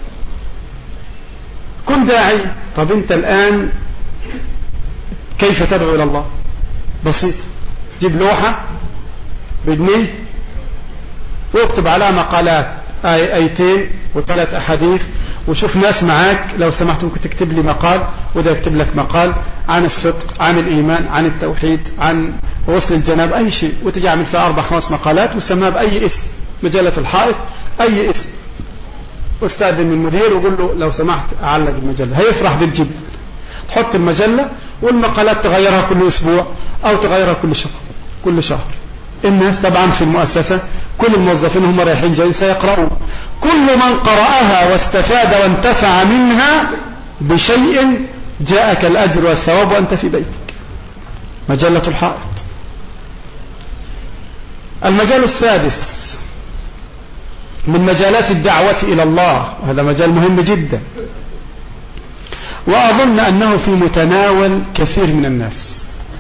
كن داعي. طب أنت الآن كيف تدعو إلى الله؟ بسيط، جيب لوحة بجنيه واكتب عليها مقالات، آي ايتين وثلاث أحاديث، وشوف ناس معاك لو سمحت ممكن تكتب لي مقال، وده يكتب لك مقال عن الصدق، عن الإيمان، عن التوحيد، عن غسل الجناب، أي شيء، وتجي عمل فيها أربع خمس مقالات وسماها بأي اسم، مجلة الحائط أي اسم، واستأذن من المدير وقول له لو سمحت أعلق المجلة. هيفرح بالجد. تحط المجلة والمقالات تغيرها كل أسبوع أو تغيرها كل شهر كل شهر. الناس طبعا في المؤسسة كل الموظفين هم رايحين جايين سيقرأوا، كل من قرأها واستفاد وانتفع منها بشيء جاءك الأجر والثواب وأنت في بيتك. مجلة الحائط. المجال السادس من مجالات الدعوة إلى الله، هذا مجال مهم جدا، وأظن أنه في متناول كثير من الناس،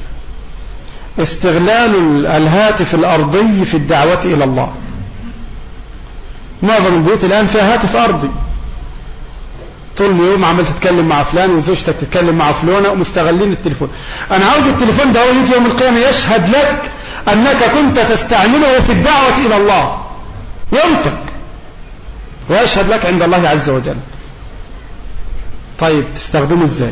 استغلال الهاتف الأرضي في الدعوة إلى الله. معظم البيوت الآن فيها هاتف أرضي، طول اليوم عمال تتكلم مع فلان وزوجتك تتكلم مع فلانة ومستغلين التليفون. انا عاوز التليفون ده هو يجي يوم القيامة يشهد لك انك كنت تستعمله في الدعوة الى الله يومتك، ويشهد لك عند الله عز وجل. طيب تستخدمه ازاي؟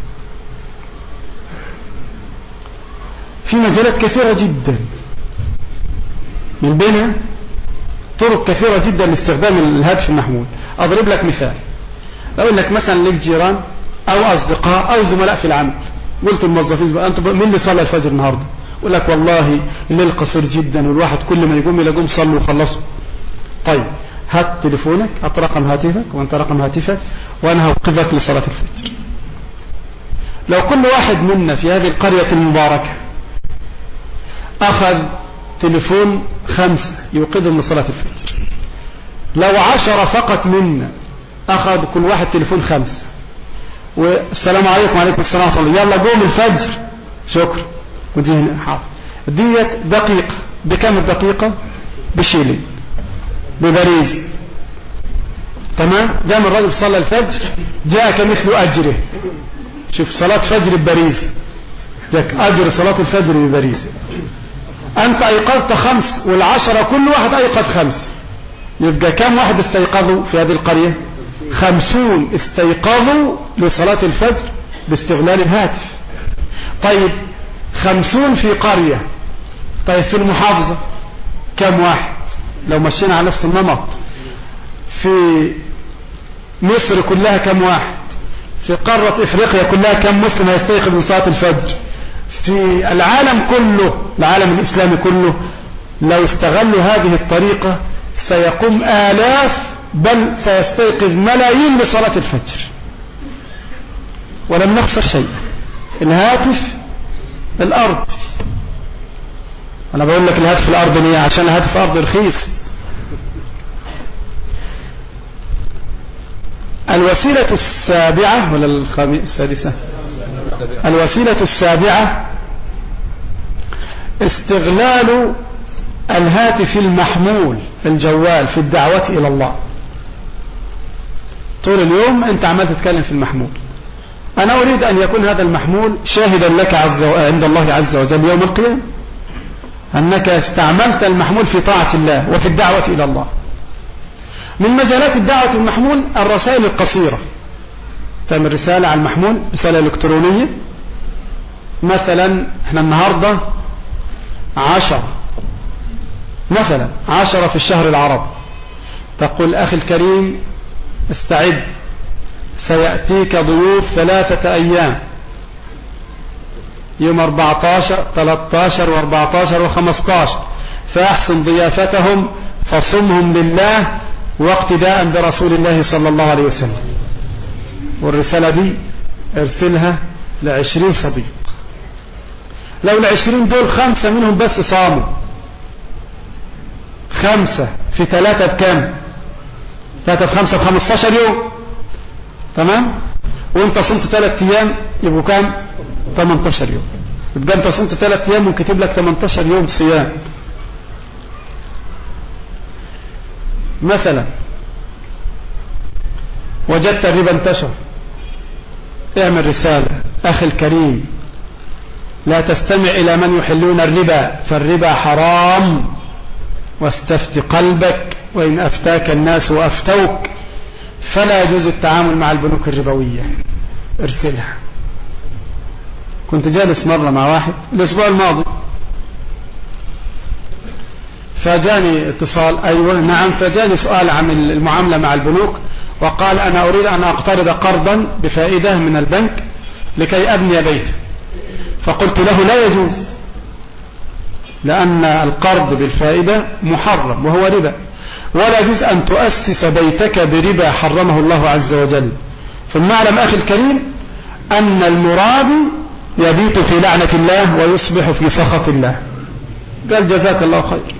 في مجالات كثيرة جدا، من بينها طرق كثيرة جدا لاستخدام الهاتف المحمول. اضرب لك مثال، اقول لك مثلا لك جيران او اصدقاء او زملاء في العمل، قلت الموظفين انتم مين اللي صلى الفجر النهارده؟ يقول لك والله الليل قصير جدا والواحد كل ما يقوم يلاقوم صلوا وخلصوا. طيب هات تليفونك، هات رقم هاتفك وانت رقم هاتفك وانا هوقفك لصلاة الفجر. لو كل واحد منا في هذه القرية المباركة اخذ تليفون خمسة يوقظهم لصلاة الفجر، لو عشرة فقط منا اخذ كل واحد تليفون خمسة والسلام عليكم وعليكم السلام ورحمة الله يلا قوم الفجر شكرا ودينا حاضر، ديت دقيقة بكم الدقيقة؟ بشيلين ببريز. تمام؟ قام الرجل صلى الفجر جاءك مثل أجره. شوف صلاة فجر ببريز جاك أجر صلاة الفجر ببريز. أنت أيقظت خمس والعشرة كل واحد أيقظ خمس، يبقى كم واحد استيقظوا في هذه القرية؟ خمسون استيقظوا لصلاة الفجر باستغلال الهاتف. طيب خمسون في قرية، طيب في المحافظة كم واحد؟ لو مشينا على نفس النمط في مصر كلها كم واحد؟ في قارة افريقيا كلها كم مسلم يستيقظ من صلاة الفجر؟ في العالم كله، العالم الاسلامي كله لو استغلوا هذه الطريقة سيقوم آلاف بل سيستيقظ ملايين لصلاة الفجر ولم نخسر شيء. الهاتف الارض، انا بقول لك الهاتف الارض ليه؟ عشان الهاتف الارض رخيص. الوسيلة السابعة ولا السادسة؟ الوسيلة السابعة استغلال الهاتف المحمول الجوال في الدعوة الى الله. طول اليوم انت عمال تتكلم في المحمول، انا اريد ان يكون هذا المحمول شاهدا لك عز عند الله عز وجل يوم القيامة انك استعملت المحمول في طاعة الله وفي الدعوة الى الله. من مجالات الدعوة المحمول الرسائل القصيرة، تعمل رسالة على المحمول، رسالة الكترونية. مثلا احنا النهاردة عشرة مثلا عشرة في الشهر العربي، تقول اخي الكريم استعد سيأتيك ضيوف ثلاثة ايام، يوم أربعتاشر ثلاثتاشر وأربعتاشر وخمستاشر، فاحسن ضيافتهم فصمهم لله واقتداء برسول الله صلى الله عليه وسلم. والرسالة دي ارسلها لعشرين صديق، لو العشرين دول خمسة منهم بس صاموا، خمسة في ثلاثة بكام؟ ثلاثة في خمسة بخمستاشر يوم. تمام؟ وانت صمت ثلاثة ايام يبقوا كام؟ ثمانتاشر يوم. يبقى انت صمت ثلاثة ايام وكتب لك ثمانتاشر يوم صيام. مثلا وجدت الربا انتشر، اعمل رسالة اخي الكريم لا تستمع الى من يحلون الربا فالربا حرام واستفت قلبك وان افتاك الناس وافتوك فلا يجوز التعامل مع البنوك الربوية. ارسلها. كنت جالس مرة مع واحد الاسبوع الماضي فجاني اتصال، ايوه نعم، فجاني سؤال عن المعاملة مع البنوك، وقال انا اريد ان اقترض قرضا بفائدة من البنك لكي ابني بيت. فقلت له لا يجوز، لان القرض بالفائدة محرم وهو ربا، ولا يجوز ان تؤسس بيتك بربا حرمه الله عز وجل. ثم اعلم اخي الكريم ان المرابي يبيت في لعنة الله ويصبح في سخط الله. قال جزاك الله خير،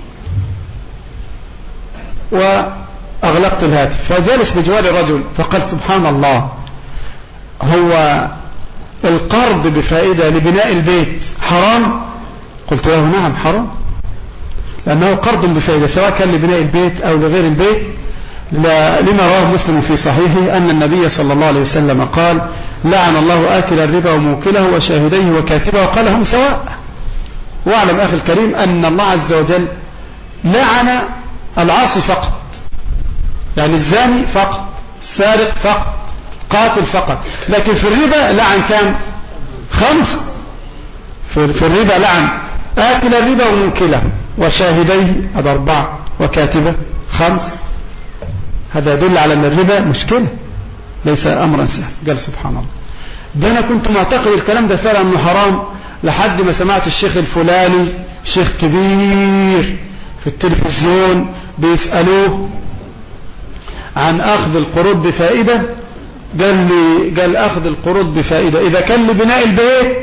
وأغلقت الهاتف. فجلس بجوار الرجل فقال سبحان الله، هو القرض بفائدة لبناء البيت حرام؟ قلت له نعم حرام، لأنه قرض بفائدة سواء كان لبناء البيت أو لغير البيت، لما رواه مسلم في صحيحه أن النبي صلى الله عليه وسلم قال لعن الله آكل الربا وموكله وشاهديه وكاتبه وقال هم سواء. واعلم أخي الكريم أن الله عز وجل لعن العاصي فقط، يعني الزاني فقط، السارق فقط، قاتل فقط، لكن في الربا لعن كام؟ خمس. في الربا لعن آكل الربا وموكله وشاهديه هذا أربعة وكاتبه خمس. هذا يدل على أن الربا مشكلة ليس أمرا سهل. قال سبحان الله، ده أنا كنت معتقد الكلام ده فعلا أنه حرام لحد ما سمعت الشيخ الفلاني شيخ كبير في التلفزيون بيسألوه عن أخذ القروض بفائدة. قال لي قال أخذ القروض بفائدة إذا كان لبناء البيت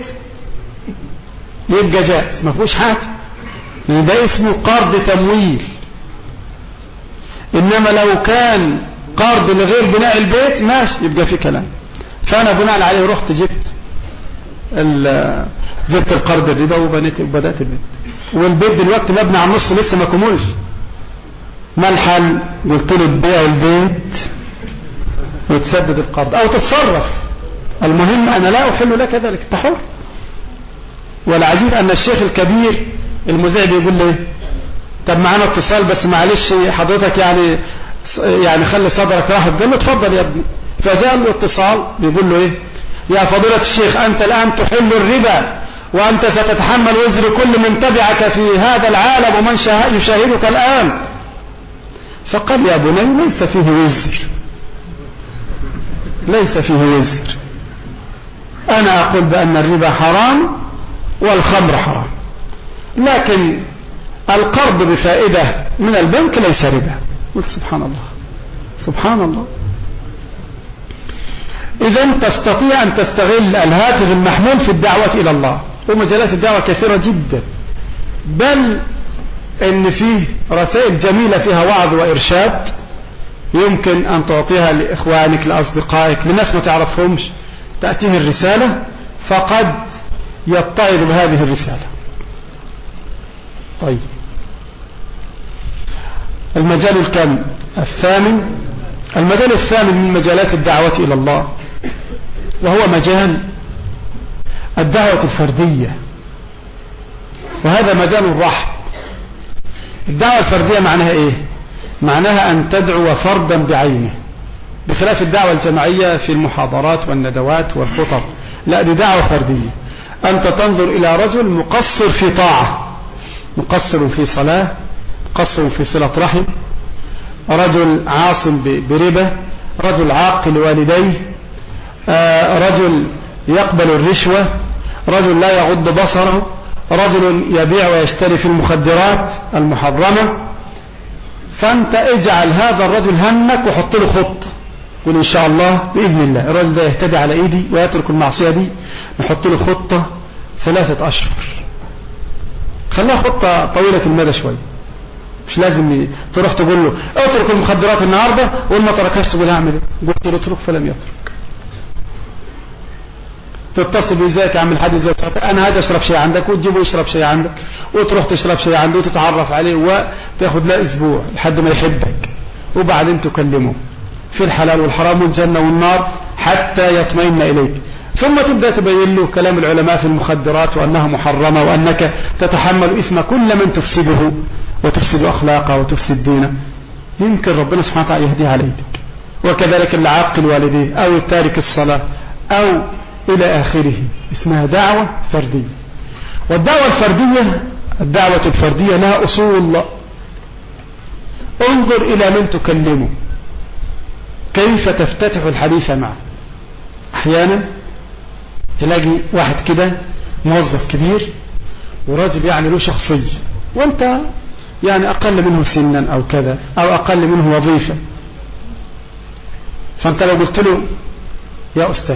يبقى جائز ما فيهوش حاجة، ده اسمه قرض تمويل. إنما لو كان قرض لغير بناء البيت ماشي يبقى في كلام. فأنا بناء عليه رحت جبت جبت القرض الربا وبنيت وبدأت البيت، والبيت دلوقتي مبني على النص لسه ما كملش. ما الحل؟ قلت له تبيع البيت وتسدد القرض أو تتصرف، المهم أنا لا أحل لك ذلك، أنت حر. والعجيب أن الشيخ الكبير المذيع بيقول له طب معانا اتصال بس معلش حضرتك يعني يعني خلي صدرك راحت. قال له اتفضل يا ابني. فجاء له اتصال بيقول له ايه يا فضيلة الشيخ أنت الآن تحل الربا وأنت ستتحمل وزر كل من تبعك في هذا العالم ومن يشاهدك الآن. فقال يا بني ليس فيه وزر، ليس فيه وزر، أنا أقول بأن الربا حرام والخمر حرام، لكن القرض بفائدة من البنك ليس ربا. قلت سبحان الله سبحان الله. إذن تستطيع أن تستغل الهاتف المحمول في الدعوة إلى الله، ومجالات الدعوة كثيرة جدا، بل إن فيه رسائل جميلة فيها وعظ وإرشاد يمكن أن تعطيها لإخوانك لأصدقائك لناس ما تعرفهمش، تأتيه الرسالة فقد يتعظ بهذه الرسالة. طيب المجال الكم الثامن، المجال الثامن من مجالات الدعوة إلى الله وهو مجال الدعوة الفردية، وهذا مجال رحب. الدعوة الفردية معناها ايه؟ معناها ان تدعو فردا بعينه، بخلاف الدعوة الجماعية في المحاضرات والندوات والخطب. لا، دي دعوة فردية. انت تنظر الى رجل مقصر في طاعة، مقصر في صلاة، مقصر في صلة رحم، رجل عاص بربا، رجل عاق لوالديه، رجل يقبل الرشوة، رجل لا يغض بصره، رجل يبيع ويشتري في المخدرات المحرمة. فأنت اجعل هذا الرجل همك وحط له خطة، قل إن شاء الله بإذن الله الرجل ده يهتدي على إيدي ويترك المعصية دي، نحط له خطة ثلاثة أشهر، خليها خطة طويلة المدى شوي، مش لازم تروح تقول له اترك المخدرات النهاردة وإن ما تركهاش تقول هعمل ايه، قلت له اترك فلم يترك. تتصل بذلك عمل حد زي انا هذا اشرب شيء عندك، وتجيبه يشرب شيء عندك، وتروح تشرب شيء عنده وتتعرف عليه وتاخد له اسبوع لحد ما يحبك، وبعدين تكلمه في الحلال والحرام والجنة والنار حتى يطمئن اليك، ثم تبدأ تبين له كلام العلماء في المخدرات وانها محرمة وانك تتحمل اثم كل من تفسده وتفسد اخلاقه وتفسد دينه. يمكن ربنا سبحانه وتعالى يهديه عليك. وكذلك اللي عاقل والديه او التارك الصلاة او إلى آخره، اسمها دعوة فردية. والدعوة الفردية الدعوة الفردية لها أصول. انظر إلى من تكلمه، كيف تفتتح الحديث معه. أحيانا تلاقي واحد كده موظف كبير ورجل يعني له شخصية، وانت يعني أقل منه سنا أو كذا أو أقل منه وظيفة، فانت لو قلت له يا أستاذ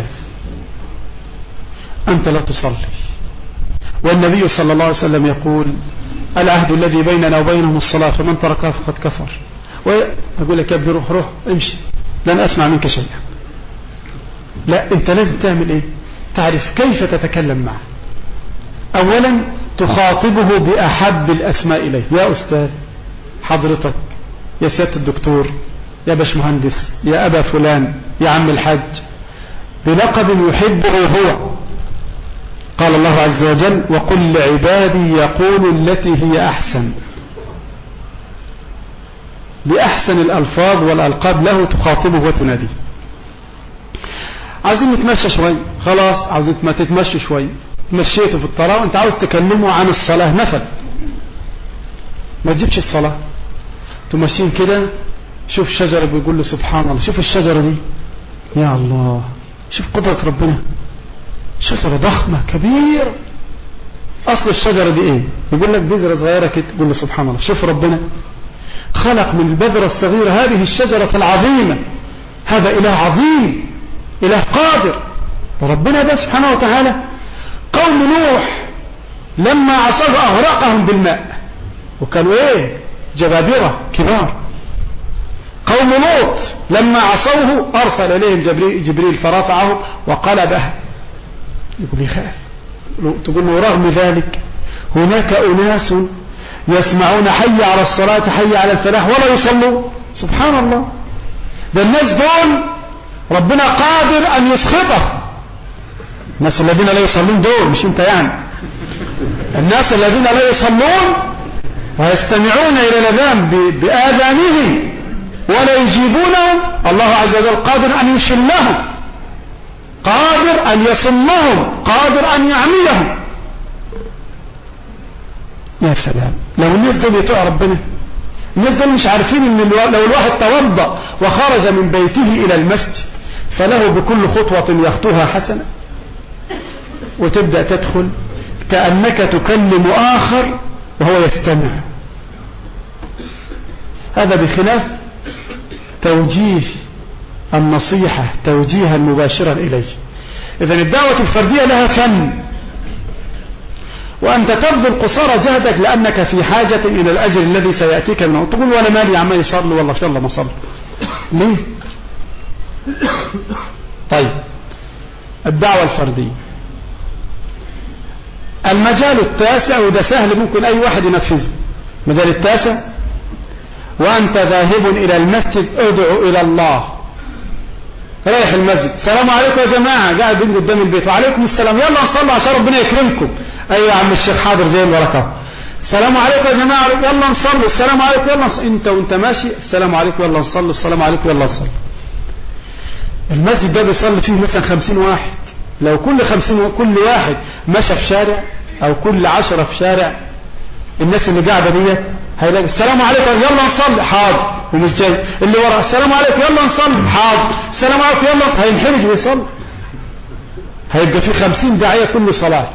أنت لا تصلي، والنبي صلى الله عليه وسلم يقول العهد الذي بيننا وبينهم الصلاة فمن تركها فقد كفر، وأقول لك يا ابني روح روح امشي لن أسمع منك شيئا. لا، أنت لازم تعمل إيه؟ تعرف كيف تتكلم معه. أولا تخاطبه بأحب الأسماء إليه، يا أستاذ، حضرتك، يا سيادة الدكتور، يا باش مهندس، يا أبا فلان، يا عم الحج، بلقب يحبه هو. قال الله عز وجل: وقل لعبادي يقولوا التي هي أحسن. بأحسن الألفاظ والألقاب له تخاطبه وتناديه. عاوزين نتمشى شوي، خلاص عاوزين ما تتمشوا شوي، تمشيته في الطريق وانت عاوز تكلمه عن الصلاة مثلا، ما تجيبش الصلاة، تمشين كده، شوف شجرة بيقول له سبحان الله، شوف الشجرة دي يا الله، شوف قدرة ربنا، شجرة ضخمة كبيرة، أصل الشجرة دي إيه؟ يقول لك بذرة صغيرة كده، تقول له سبحان الله، شوف ربنا خلق من البذرة الصغيرة هذه الشجرة العظيمة، هذا إله عظيم، إله قادر. وربنا ده سبحانه وتعالى قوم نوح لما عصوا أغرقهم بالماء، وكانوا إيه؟ جبابرة كبار. قوم لوط لما عصوه أرسل إليهم جبريل, جبريل فرفعه وقلبه. يقول يخاف، تقول له رغم ذلك هناك أناس يسمعون حي على الصلاة حي على الفلاح ولا يصلوا. سبحان الله، ده الناس دول ربنا قادر أن يسخطه. الناس الذين لا يصلون دول مش انت يعني، الناس الذين لا يصلون ويستمعون إلى الأذان بآذانهم ولا يجيبونهم، الله عز وجل قادر أن يشلهم، قادر أن يصمهم، قادر أن يعميهم. يا سلام، لو الناس دول يطيعوا ربنا. الناس دول مش عارفين ان لو الواحد توضأ وخرج من بيته إلى المسجد فله بكل خطوة يخطوها حسنة، وتبدأ تدخل كأنك تكلم آخر وهو يستمع. هذا بخلاف توجيه النصيحة توجيها مباشرا إليه. إذن الدعوة الفردية لها فن، وأنت تبذل قصارى جهدك لأنك في حاجة إلى الأجر الذي سيأتيك منه. تقول ولا مالي عمال يصلي والله إن شاء الله ما صلي ليه؟ طيب، الدعوة الفردية المجال التاسع، وده سهل ممكن أي واحد ينفذه. المجال التاسع: وأنت ذاهب إلى المسجد ادعو إلى الله. رايح المسجد، السلام عليكم يا جماعة، قاعد بين قدام البيت، وعليكم السلام، يلا نصلي عشان ربنا يكرمكم. أيوة يا عم الشيخ حاضر زي البركة. السلام عليكم يا جماعة، يلا نصلي، السلام عليكم يلا نصلي. انت وانت ماشي السلام عليكم يلا نصلي، السلام عليكم يلا نصلي. المسجد ده بيصلي فيه مثلا خمسين واحد، لو كل خمسين كل واحد مشى في شارع او كل عشرة في شارع، الناس اللي قاعدة ديت هيلاقي السلام عليكم يلا نصلي حاضر، ومش جاي اللي ورا السلام عليكم يلا نصلي حاضر، السلام عليكم يلا نصلي، هينحرج ويصلي. هيبقى في خمسين داعية كل صلاة.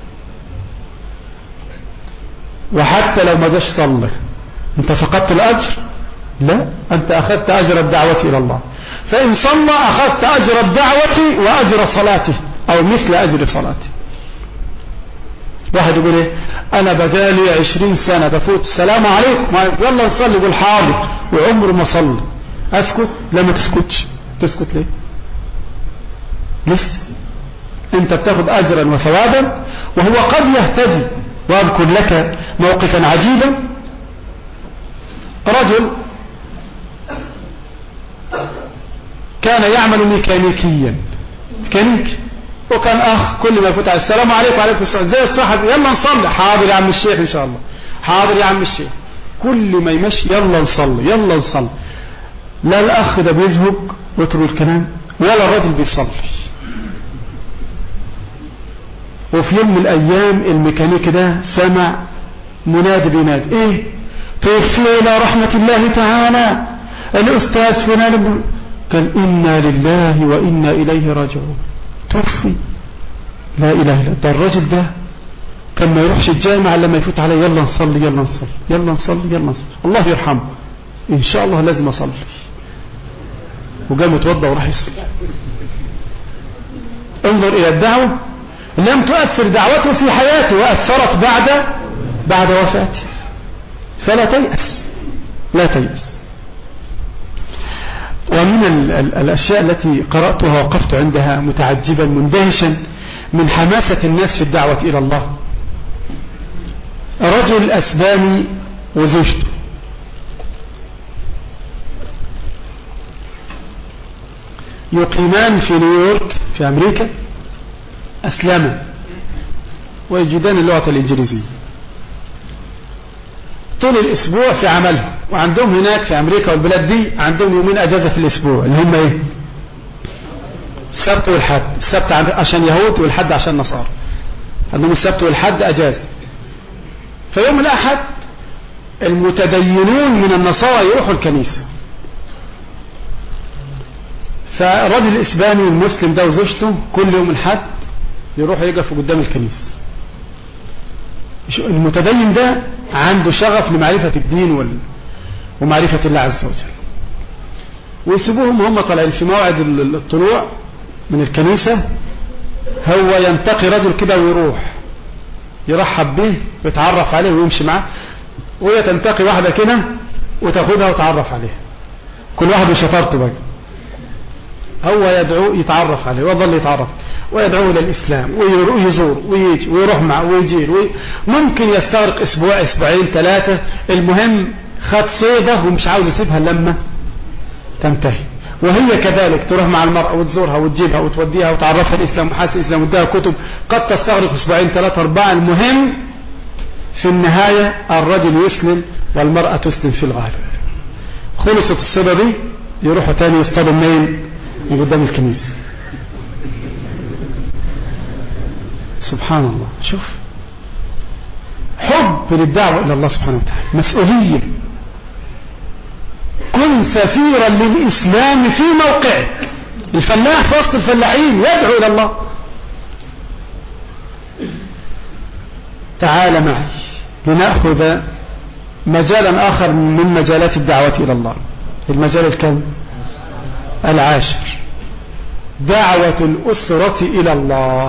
وحتى لو ما جاش صلى انت فقدت الأجر؟ لا، انت اخذت اجر الدعوة الى الله. فان صلى اخذت اجر الدعوة واجر صلاته او مثل اجر صلاته. واحد يقول ايه، انا بدالي عشرين سنة بفوت السلام عليكم يلا نصلي، يقول حاضر وعمره ما صلي. اسكت؟ لا ما تسكتش. تسكت ليه؟ لسه انت بتاخد اجرا وثوابا وهو قد يهتدي. واذكر لك موقفا عجيبا. رجل كان يعمل ميكانيكيا، ميكانيكي، وكان اخ كل ما يفوت على السلام عليكم وعليكم السلام زي الصاحب يلا نصلي حاضر يا عم الشيخ ان شاء الله حاضر يا عم الشيخ. كل ما يمشي يلا نصلي يلا نصلي. لا الاخ ده بيزهق ويترك الكلام ولا الرجل بيصلي. وفي يوم من الايام الميكانيكي ده سمع منادي بينادي ايه، توفي الى رحمة الله تعالى الاستاذ فلان. قال انا لله وانا اليه راجعون. توفي، لا اله الا الله. الرجل ده كان ما يروحش الجامع لما يفوت عليه يلا نصلي يلا نصلي يلا نصلي يلا نصلي، الله يرحمه ان شاء الله لازم اصلي. وقام يتوضا وراح يصلي. انظر الى الدعوه، لم تؤثر دعوته في حياته واثرت بعد بعد وفاته. فلا تيأس، لا تيأس. ومن ال ال الأشياء التي قرأتها وقفت عندها متعجبا مندهشا من حماسة الناس في الدعوة إلى الله، رجل أسباني وزوجته، يقيمان في نيويورك في أمريكا أسلما ويجدان اللغة الإنجليزية طول الأسبوع في عملهم، وعندهم هناك في أمريكا والبلاد دي عندهم يومين أجازة في الأسبوع اللي هم إيه؟ السبت والحد. السبت عشان يهود والحد عشان نصارى، عندهم السبت والحد أجازة. فيوم الأحد المتدينون من النصارى يروحوا الكنيسة، فالرجل الإسباني المسلم ده وزوجته كل يوم الحد يروحوا يقفوا قدام الكنيسة. المتدين ده عنده شغف لمعرفة الدين ومعرفة الله عز وجل، ويسيبوهم هم طالعين في موعد الطلوع من الكنيسة، هو ينتقي رجل كده ويروح يرحب به ويتعرف عليه ويمشي معه، وهي تنتقي واحدة كده وتاخدها وتعرف عليها، كل واحد بشطارته بقى. هو يدعو يتعرف عليه ويظل يتعرف ويدعوه إلى الإسلام ويزور ويجي ويروح معه ويجير وي... ممكن يستغرق أسبوع أسبوعين ثلاثة، المهم خد صيدة ومش عاوز يسيبها لما تنتهي. وهي كذلك تروح مع المرأة وتزورها وتجيبها وتوديها وتعرفها الإسلام وحاسس الإسلام وتديها كتب، قد تستغرق أسبوعين ثلاثة أربعة. المهم في النهاية الرجل يسلم والمرأة تسلم في الغالب. خلصت الصيدة دي يروحوا تاني يصطادوا منين؟ من قدام الكنيسة. سبحان الله. شوف حب للدعوة إلى الله سبحانه وتعالى، مسؤولية. كن سفيرا للإسلام في موقعك. الفلاح في وسط الفلاحين يدعو إلى الله. تعال معي لنأخذ مجالا آخر من مجالات الدعوة إلى الله. المجال الكم؟ العاشر، دعوة الأسرة إلى الله.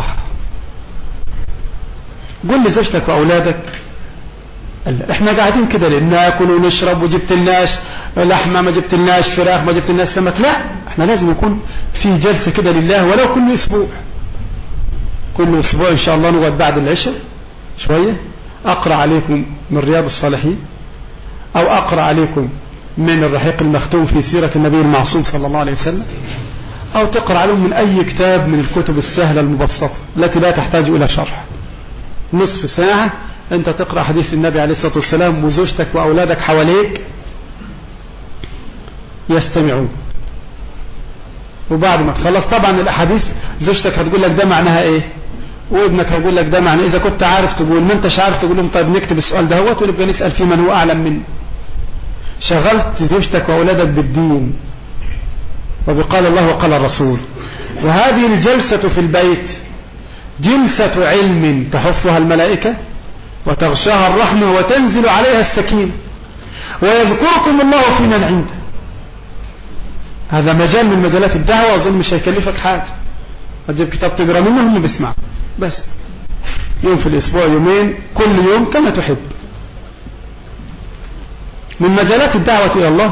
قل لزوجتك وأولادك احنا قاعدين كده لأن ناكل ونشرب وجبت لناش لحمة ما جبت لناش فراخ ما جبت لناش سمك، لا، احنا لازم يكون في جلسة كده لله ولو كل أسبوع. كل أسبوع إن شاء الله نقعد بعد العشاء شوية أقرأ عليكم من رياض الصالحين، أو أقرأ عليكم من الرحيق المختوم في سيرة النبي المعصوم صلى الله عليه وسلم، أو تقرأ عليهم من أي كتاب من الكتب السهلة المبسطة التي لا تحتاج إلى شرح. نصف ساعة أنت تقرأ حديث النبي عليه الصلاة والسلام وزوجتك وأولادك حواليك يستمعون. وبعد ما تخلص طبعا الأحاديث زوجتك هتقول لك ده معناها إيه، وابنك هيقول لك ده معنى، إذا كنت عارف تقول، ما أنتش عارف تقول لهم طيب نكتب السؤال ده هو ونبقى نسأل فيه من هو أعلم منه. شغلت زوجتك وأولادك بالدين وبقال الله وقال الرسول. وهذه الجلسة في البيت جلسة علم تحفها الملائكة وتغشاها الرحمة وتنزل عليها السكينة ويذكركم الله في من عنده. هذا مجال من مجالات الدعوة، أظن مش هيكلفك حاجة، هتجيب كتاب تقرأ منه هم بيسمعوا بس، يوم في الأسبوع يومين كل يوم كما تحب. من مجالات الدعوة إلى الله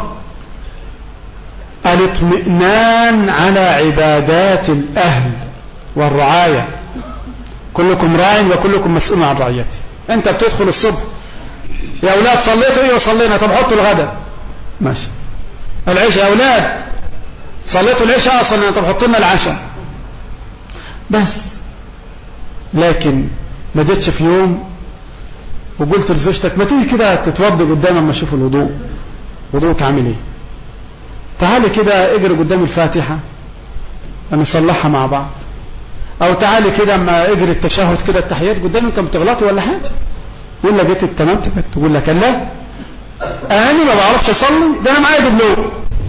الاطمئنان على عبادات الأهل والرعاية. كلكم راع وكلكم مسؤول عن رعيته. أنت بتدخل الصبح يا أولاد صليتوا إيه؟ وصلينا. طب حطوا الغداء ماشي. العشاء يا أولاد صليتوا العشاء؟ صلينا. طب حطوا لنا العشاء بس. لكن ما جيتش في يوم وقلت لزوجتك ما تيجي كده تتوضى قدام اما اشوف الوضوء، وضوءك عامل ايه؟ تعالي كده اجري قدام الفاتحة نصلحها مع بعض، او تعالي كده اما اجري التشهد كده التحيات قدامي انت بتغلطي ولا حاجة، ولا جيت التمام تقول لك لا انا ما بعرفش اصلي، ده انا معايا دبلوم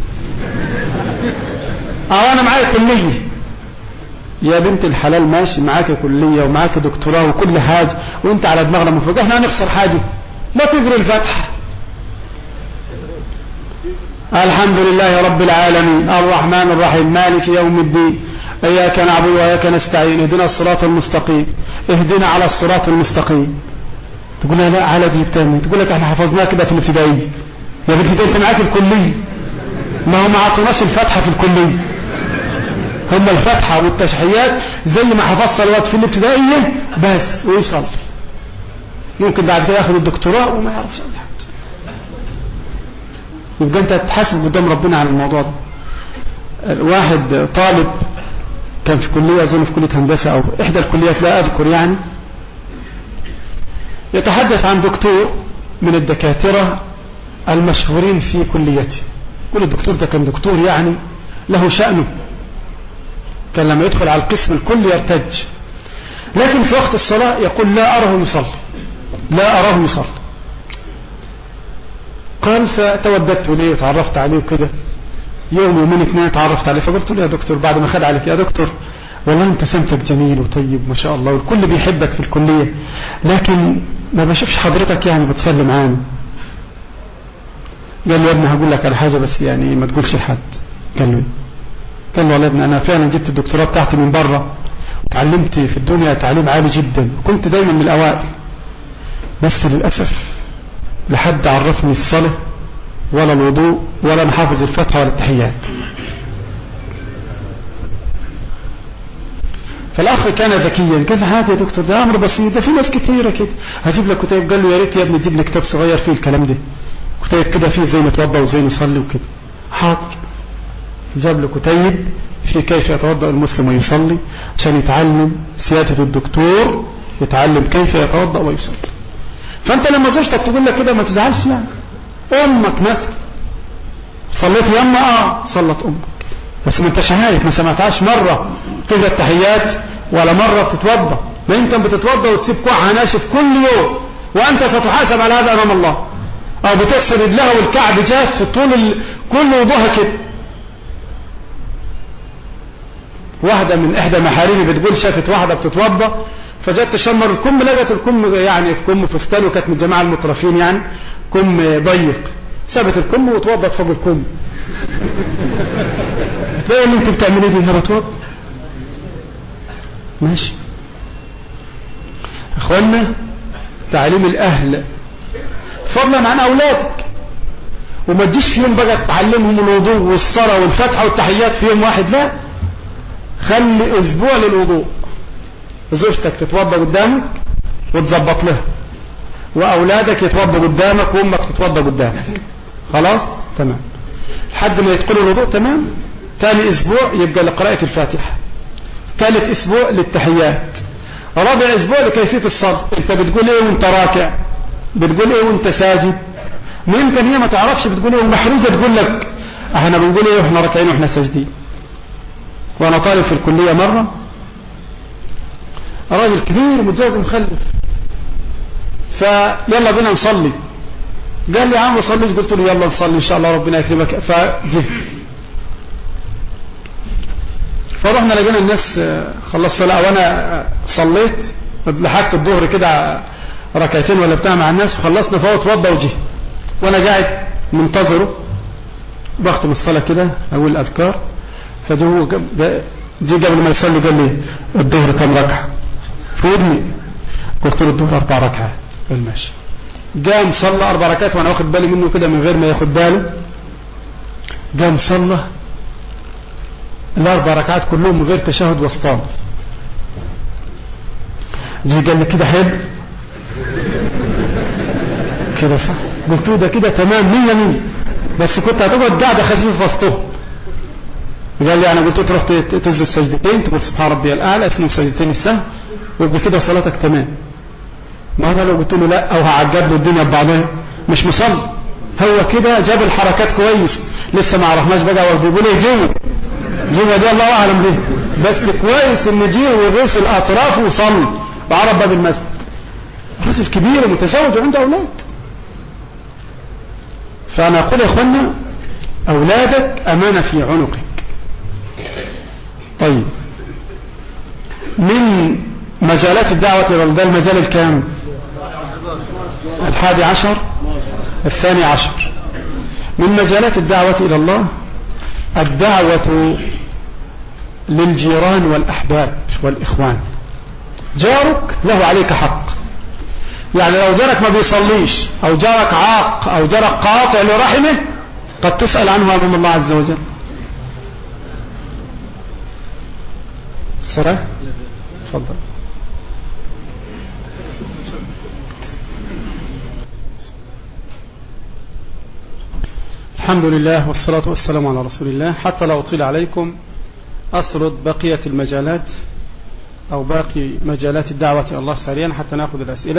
او انا معايا كلية. يا بنت الحلال ماشي معاك كلية ومعاك دكتوراه وكل حاجة وانت على دماغنا من فوق، احنا هنخسر حاجة؟ ما تجري الفتح. الحمد لله رب العالمين الرحمن الرحيم مالك يوم الدين اياك نعبد واياك نستعين اهدنا الصراط المستقيم اهدنا على الصراط المستقيم. تقول لها لا على دي بتعمل، تقول لك احنا حفظناها كده في الابتدائية. يا بنت انت معاك الكلية، ما هو ما عطوناش الفتحة في الكلية، هم الفتحة والتشحيات زي ما حفظت الوقت في الابتدائية بس ويصل. ممكن بعد كده ياخد الدكتوراه وما يعرفش اي حاجة. يبقى انت تتحاسب قدام ربنا على الموضوع ده. واحد طالب كان في كلية أظن في كلية هندسة أو إحدى الكليات لا أذكر يعني، يتحدث عن دكتور من الدكاترة المشهورين في كليته. كل الدكتور ده كان دكتور يعني له شأنه، كان لما يدخل على القسم الكل يرتج، لكن في وقت الصلاة يقول لا أراه يصلي، لا أراه يصلي. قال فتوددت ليه وتعرفت عليه وكده، يوم يومين اثنين تعرفت عليه، فقلت له يا دكتور بعد ما خد عليك، يا دكتور والله انت سمتك جميل وطيب ما شاء الله والكل بيحبك في الكلية، لكن ما بشوفش حضرتك يعني بتصلي معانا. قال له يا ابني هقول لك على حاجة بس يعني ما تقولش لحد. قال له قال له والله يا ابني انا فعلا جبت الدكتوراه بتاعتي من بره وتعلمت في الدنيا تعليم عالي جدا وكنت دايما من الاوائل، بس للأسف لحد عرفني الصلاة ولا الوضوء ولا نحافظ الفتحة ولا التحيات. فالأخ كان ذكيا قال عادي يا دكتور ده أمر بسيط، ده في ناس كثيرة كده، هجيب لك كتاب. قال له يا ريت يا ابني تجيب لي كتاب صغير فيه الكلام ده، كتاب كده فيه زي نتوضا وزي نصلي وكده. حاضر. جاب له كتيب في كيف يتوضا المسلم ويصلي عشان يتعلم سيادة الدكتور، يتعلم كيف يتوضا ويصلي. فانت لما زوجتك تقول لك كده ما تزعلش يعني. امك مثلا صليت يما اه صلت امك، بس ما انتش عارف، ما سمعتهاش مره تقرا التحيات ولا مره بتتوضا. ما يمكن بتتوضا وتسيب كوعها ناشف كل يوم وانت ستحاسب على هذا امام الله، او بتغسل رجلها والكعب جاف في طول ال... كل وضوها كده. واحده من احدى محارمي بتقول شافت واحده بتتوضا فجت تشمر الكم، لقت الكم يعني في كم فستان وكانت من الجماعه المترفين يعني كم ضيق، سابت الكم وتوضت فوق الكم. تلاقي اللي انت بتعمليه دي انا بتوضى ماشي. اخوانا تعليم الاهل فضلا عن اولادك، وما تجيش في يوم بقى تعلمهم الوضوء والصلاه والفتحه والتحيات في يوم واحد، لا، خلي اسبوع للوضوء. زوجتك تتوضى قدامك وتظبط لها، واولادك يتوضوا قدامك وامك تتوضى قدامك، خلاص تمام لحد ما يدخلوا الوضوء تمام. ثاني اسبوع يبقى لقراءة الفاتحة، ثالث اسبوع للتحيات، رابع اسبوع لكيفية الصلاة. انت بتقول ايه وانت راكع، بتقول ايه وانت ساجد، ممكن هي ما تعرفش بتقول ايه ومحروزة تقول لك احنا بنقول ايه واحنا راكعين واحنا ساجدين. وانا طالب في الكلية مرة راجل كبير متجوز مخلف، فيلا بينا نصلي. قال لي يا عم صليش، قلت له يلا نصلي ان شاء الله ربنا يكرمك. فجه فرحنا لقينا الناس خلص صلاة وانا صليت لحقت الظهر كده ركعتين ولا بتاع مع الناس وخلصنا، فهو اتوضى وجه وانا قاعد منتظره بختم الصلاة كده اقول الاذكار. فجه جه قبل ما يصلي قال لي الظهر كم ركعة في ودني، قلت له الظهر اربع ركعات. قال ماشي. قام صلى اربع ركعات وانا واخد بالي منه كده من غير ما ياخد باله. قام صلى الاربع ركعات كلهم من غير تشهد وسطان. جه قال لي كده حلو كده صح، قلت له ده كده تمام مية مية، بس كنت هتقعد قاعده خفيف وسطهم. قال لي انا قلت له تروح تسجد سجدتين تقول سبحان ربي الاعلى اسمه سجدتين السهو ويبقى كده صلاتك تمام. ما هذا لو قلت له لا او هعجب له الدنيا ببعضها مش مصلي. هو كده جاب الحركات كويس، لسه ما عرفناش بقى هو بيقول ايه جوه جوه دي الله اعلم ليه، بس كويس ان جه وغسل الاطراف وصلي وعرف باب المسجد. رجل كبير متزوج وعنده اولاد. فانا اقول يا اخوانا اولادك امانه في عنقك. طيب من مجالات الدعوة إلى الله، ده المجال الكام؟ الحادي عشر الثاني عشر. من مجالات الدعوة إلى الله الدعوة للجيران والأحباب والإخوان. جارك له عليك حق، يعني لو جارك ما بيصليش أو جارك عاق أو جارك قاطع لرحمه قد تسأل عنه أمام الله عز وجل. الصلاة تفضل. الحمد لله والصلاة والسلام على رسول الله. حتى لا أطيل عليكم أسرد بقية المجالات أو باقي مجالات الدعوة إلى الله سريعا حتى نأخذ الأسئلة.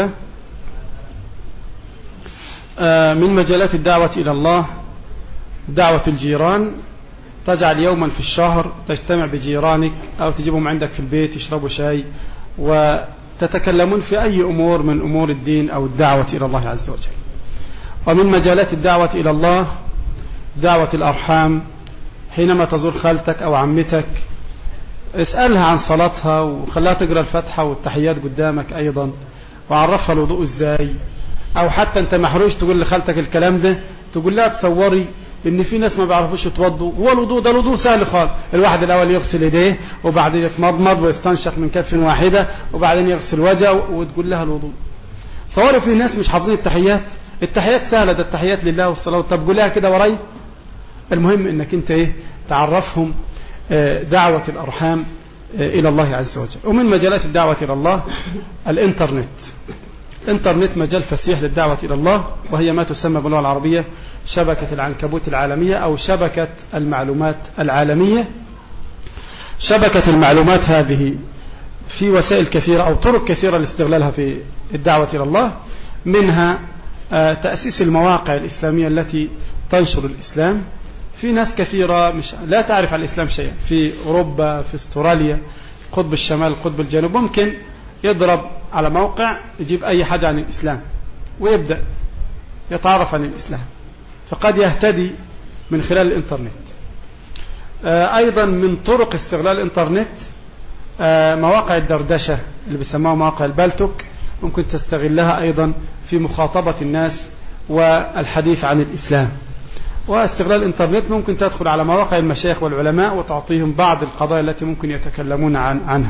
من مجالات الدعوة إلى الله دعوة الجيران، تجعل يوما في الشهر تجتمع بجيرانك أو تجيبهم عندك في البيت يشربوا شاي وتتكلمون في أي أمور من أمور الدين أو الدعوة إلى الله عز وجل. ومن مجالات الدعوة إلى الله دعوة الأرحام، حينما تزور خالتك أو عمتك اسألها عن صلاتها وخلها تقرأ الفاتحة والتحيات قدامك أيضا، وعرفها الوضوء ازاي، أو حتى أنت محروش تقول لخالتك الكلام ده تقول لها تصوري ان في ناس ما بيعرفوش يتوضوا، هو الوضوء ده الوضوء سهل خالص، الواحد الاول يغسل ايديه وبعدين يتمضمض ويستنشق من كف واحده وبعدين يغسل وجهه وتقول لها الوضوء. تصوري في ناس مش حافظين التحيات، التحيات سهله، ده التحيات لله والصلاه، طب قولها كده وراي. المهم انك انت ايه تعرفهم دعوه الارحام الى الله عز وجل. ومن مجالات الدعوه الى الله الانترنت. الانترنت مجال فسيح للدعوة إلى الله، وهي ما تسمى باللغة العربية شبكة العنكبوت العالمية أو شبكة المعلومات العالمية. شبكة المعلومات هذه في وسائل كثيرة أو طرق كثيرة لاستغلالها في الدعوة إلى الله، منها تأسيس المواقع الإسلامية التي تنشر الإسلام. في ناس كثيرة مش لا تعرف عن الإسلام شيئا في أوروبا، في استراليا، قطب الشمال، قطب الجنوب، ممكن يضرب على موقع يجيب أي حاجة عن الإسلام ويبدأ يتعرف عن الإسلام، فقد يهتدي من خلال الإنترنت. أيضا من طرق استغلال الإنترنت مواقع الدردشة اللي بيسموها مواقع البالتوك، ممكن تستغلها أيضا في مخاطبة الناس والحديث عن الإسلام. واستغلال الإنترنت ممكن تدخل على مواقع المشايخ والعلماء وتعطيهم بعض القضايا التي ممكن يتكلمون عن عنها.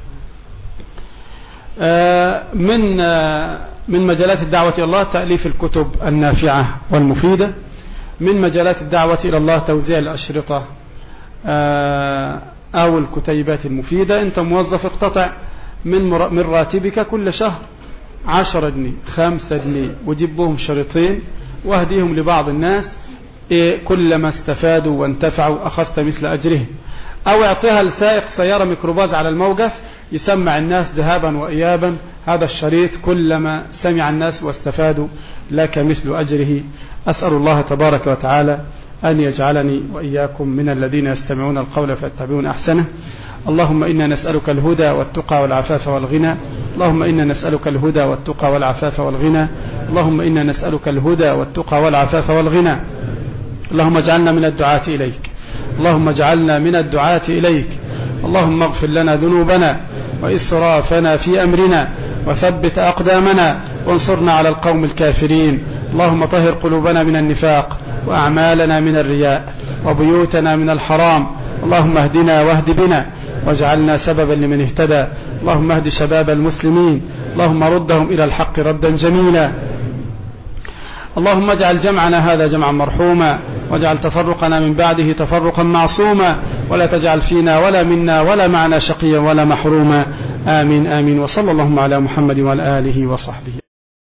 من من مجالات الدعوة إلى الله تأليف الكتب النافعة والمفيدة. من مجالات الدعوة إلى الله توزيع الأشرطة أو الكتيبات المفيدة. أنت موظف اقتطع من من راتبك كل شهر عشرة جنيه خمسة جنيه وجيب بهم شريطين واهديهم لبعض الناس، كلما استفادوا وانتفعوا أخذت مثل أجرهم. أو اعطيها لسائق سيارة ميكروباص على الموقف يسمع الناس ذهابا وإيابا هذا الشريط، كلما سمع الناس واستفادوا لك مثل أجره. أسأل الله تبارك وتعالى أن يجعلني وإياكم من الذين يستمعون القول فيتبعون أحسنه. اللهم إنا نسألك الهدى والتقى والعفاف والغنى. اللهم إنا نسألك الهدى والتقى والعفاف والغنى. اللهم إنا نسألك الهدى والتقى والعفاف والغنى. اللهم اجعلنا من الدعاة إليك. اللهم اجعلنا من الدعاة إليك. اللهم اغفر لنا ذنوبنا وإسرافنا في أمرنا وثبت أقدامنا وانصرنا على القوم الكافرين. اللهم طهر قلوبنا من النفاق وأعمالنا من الرياء وبيوتنا من الحرام. اللهم اهدنا واهد بنا واجعلنا سببا لمن اهتدى. اللهم اهد شباب المسلمين. اللهم ردهم إلى الحق ردا جميلا. اللهم اجعل جمعنا هذا جمعا مرحوما واجعل تفرقنا من بعده تفرقا معصوما ولا تجعل فينا ولا منا ولا معنا شقيا ولا محروما. آمين آمين. وصلى اللهم على محمد وعلى آله وصحبه.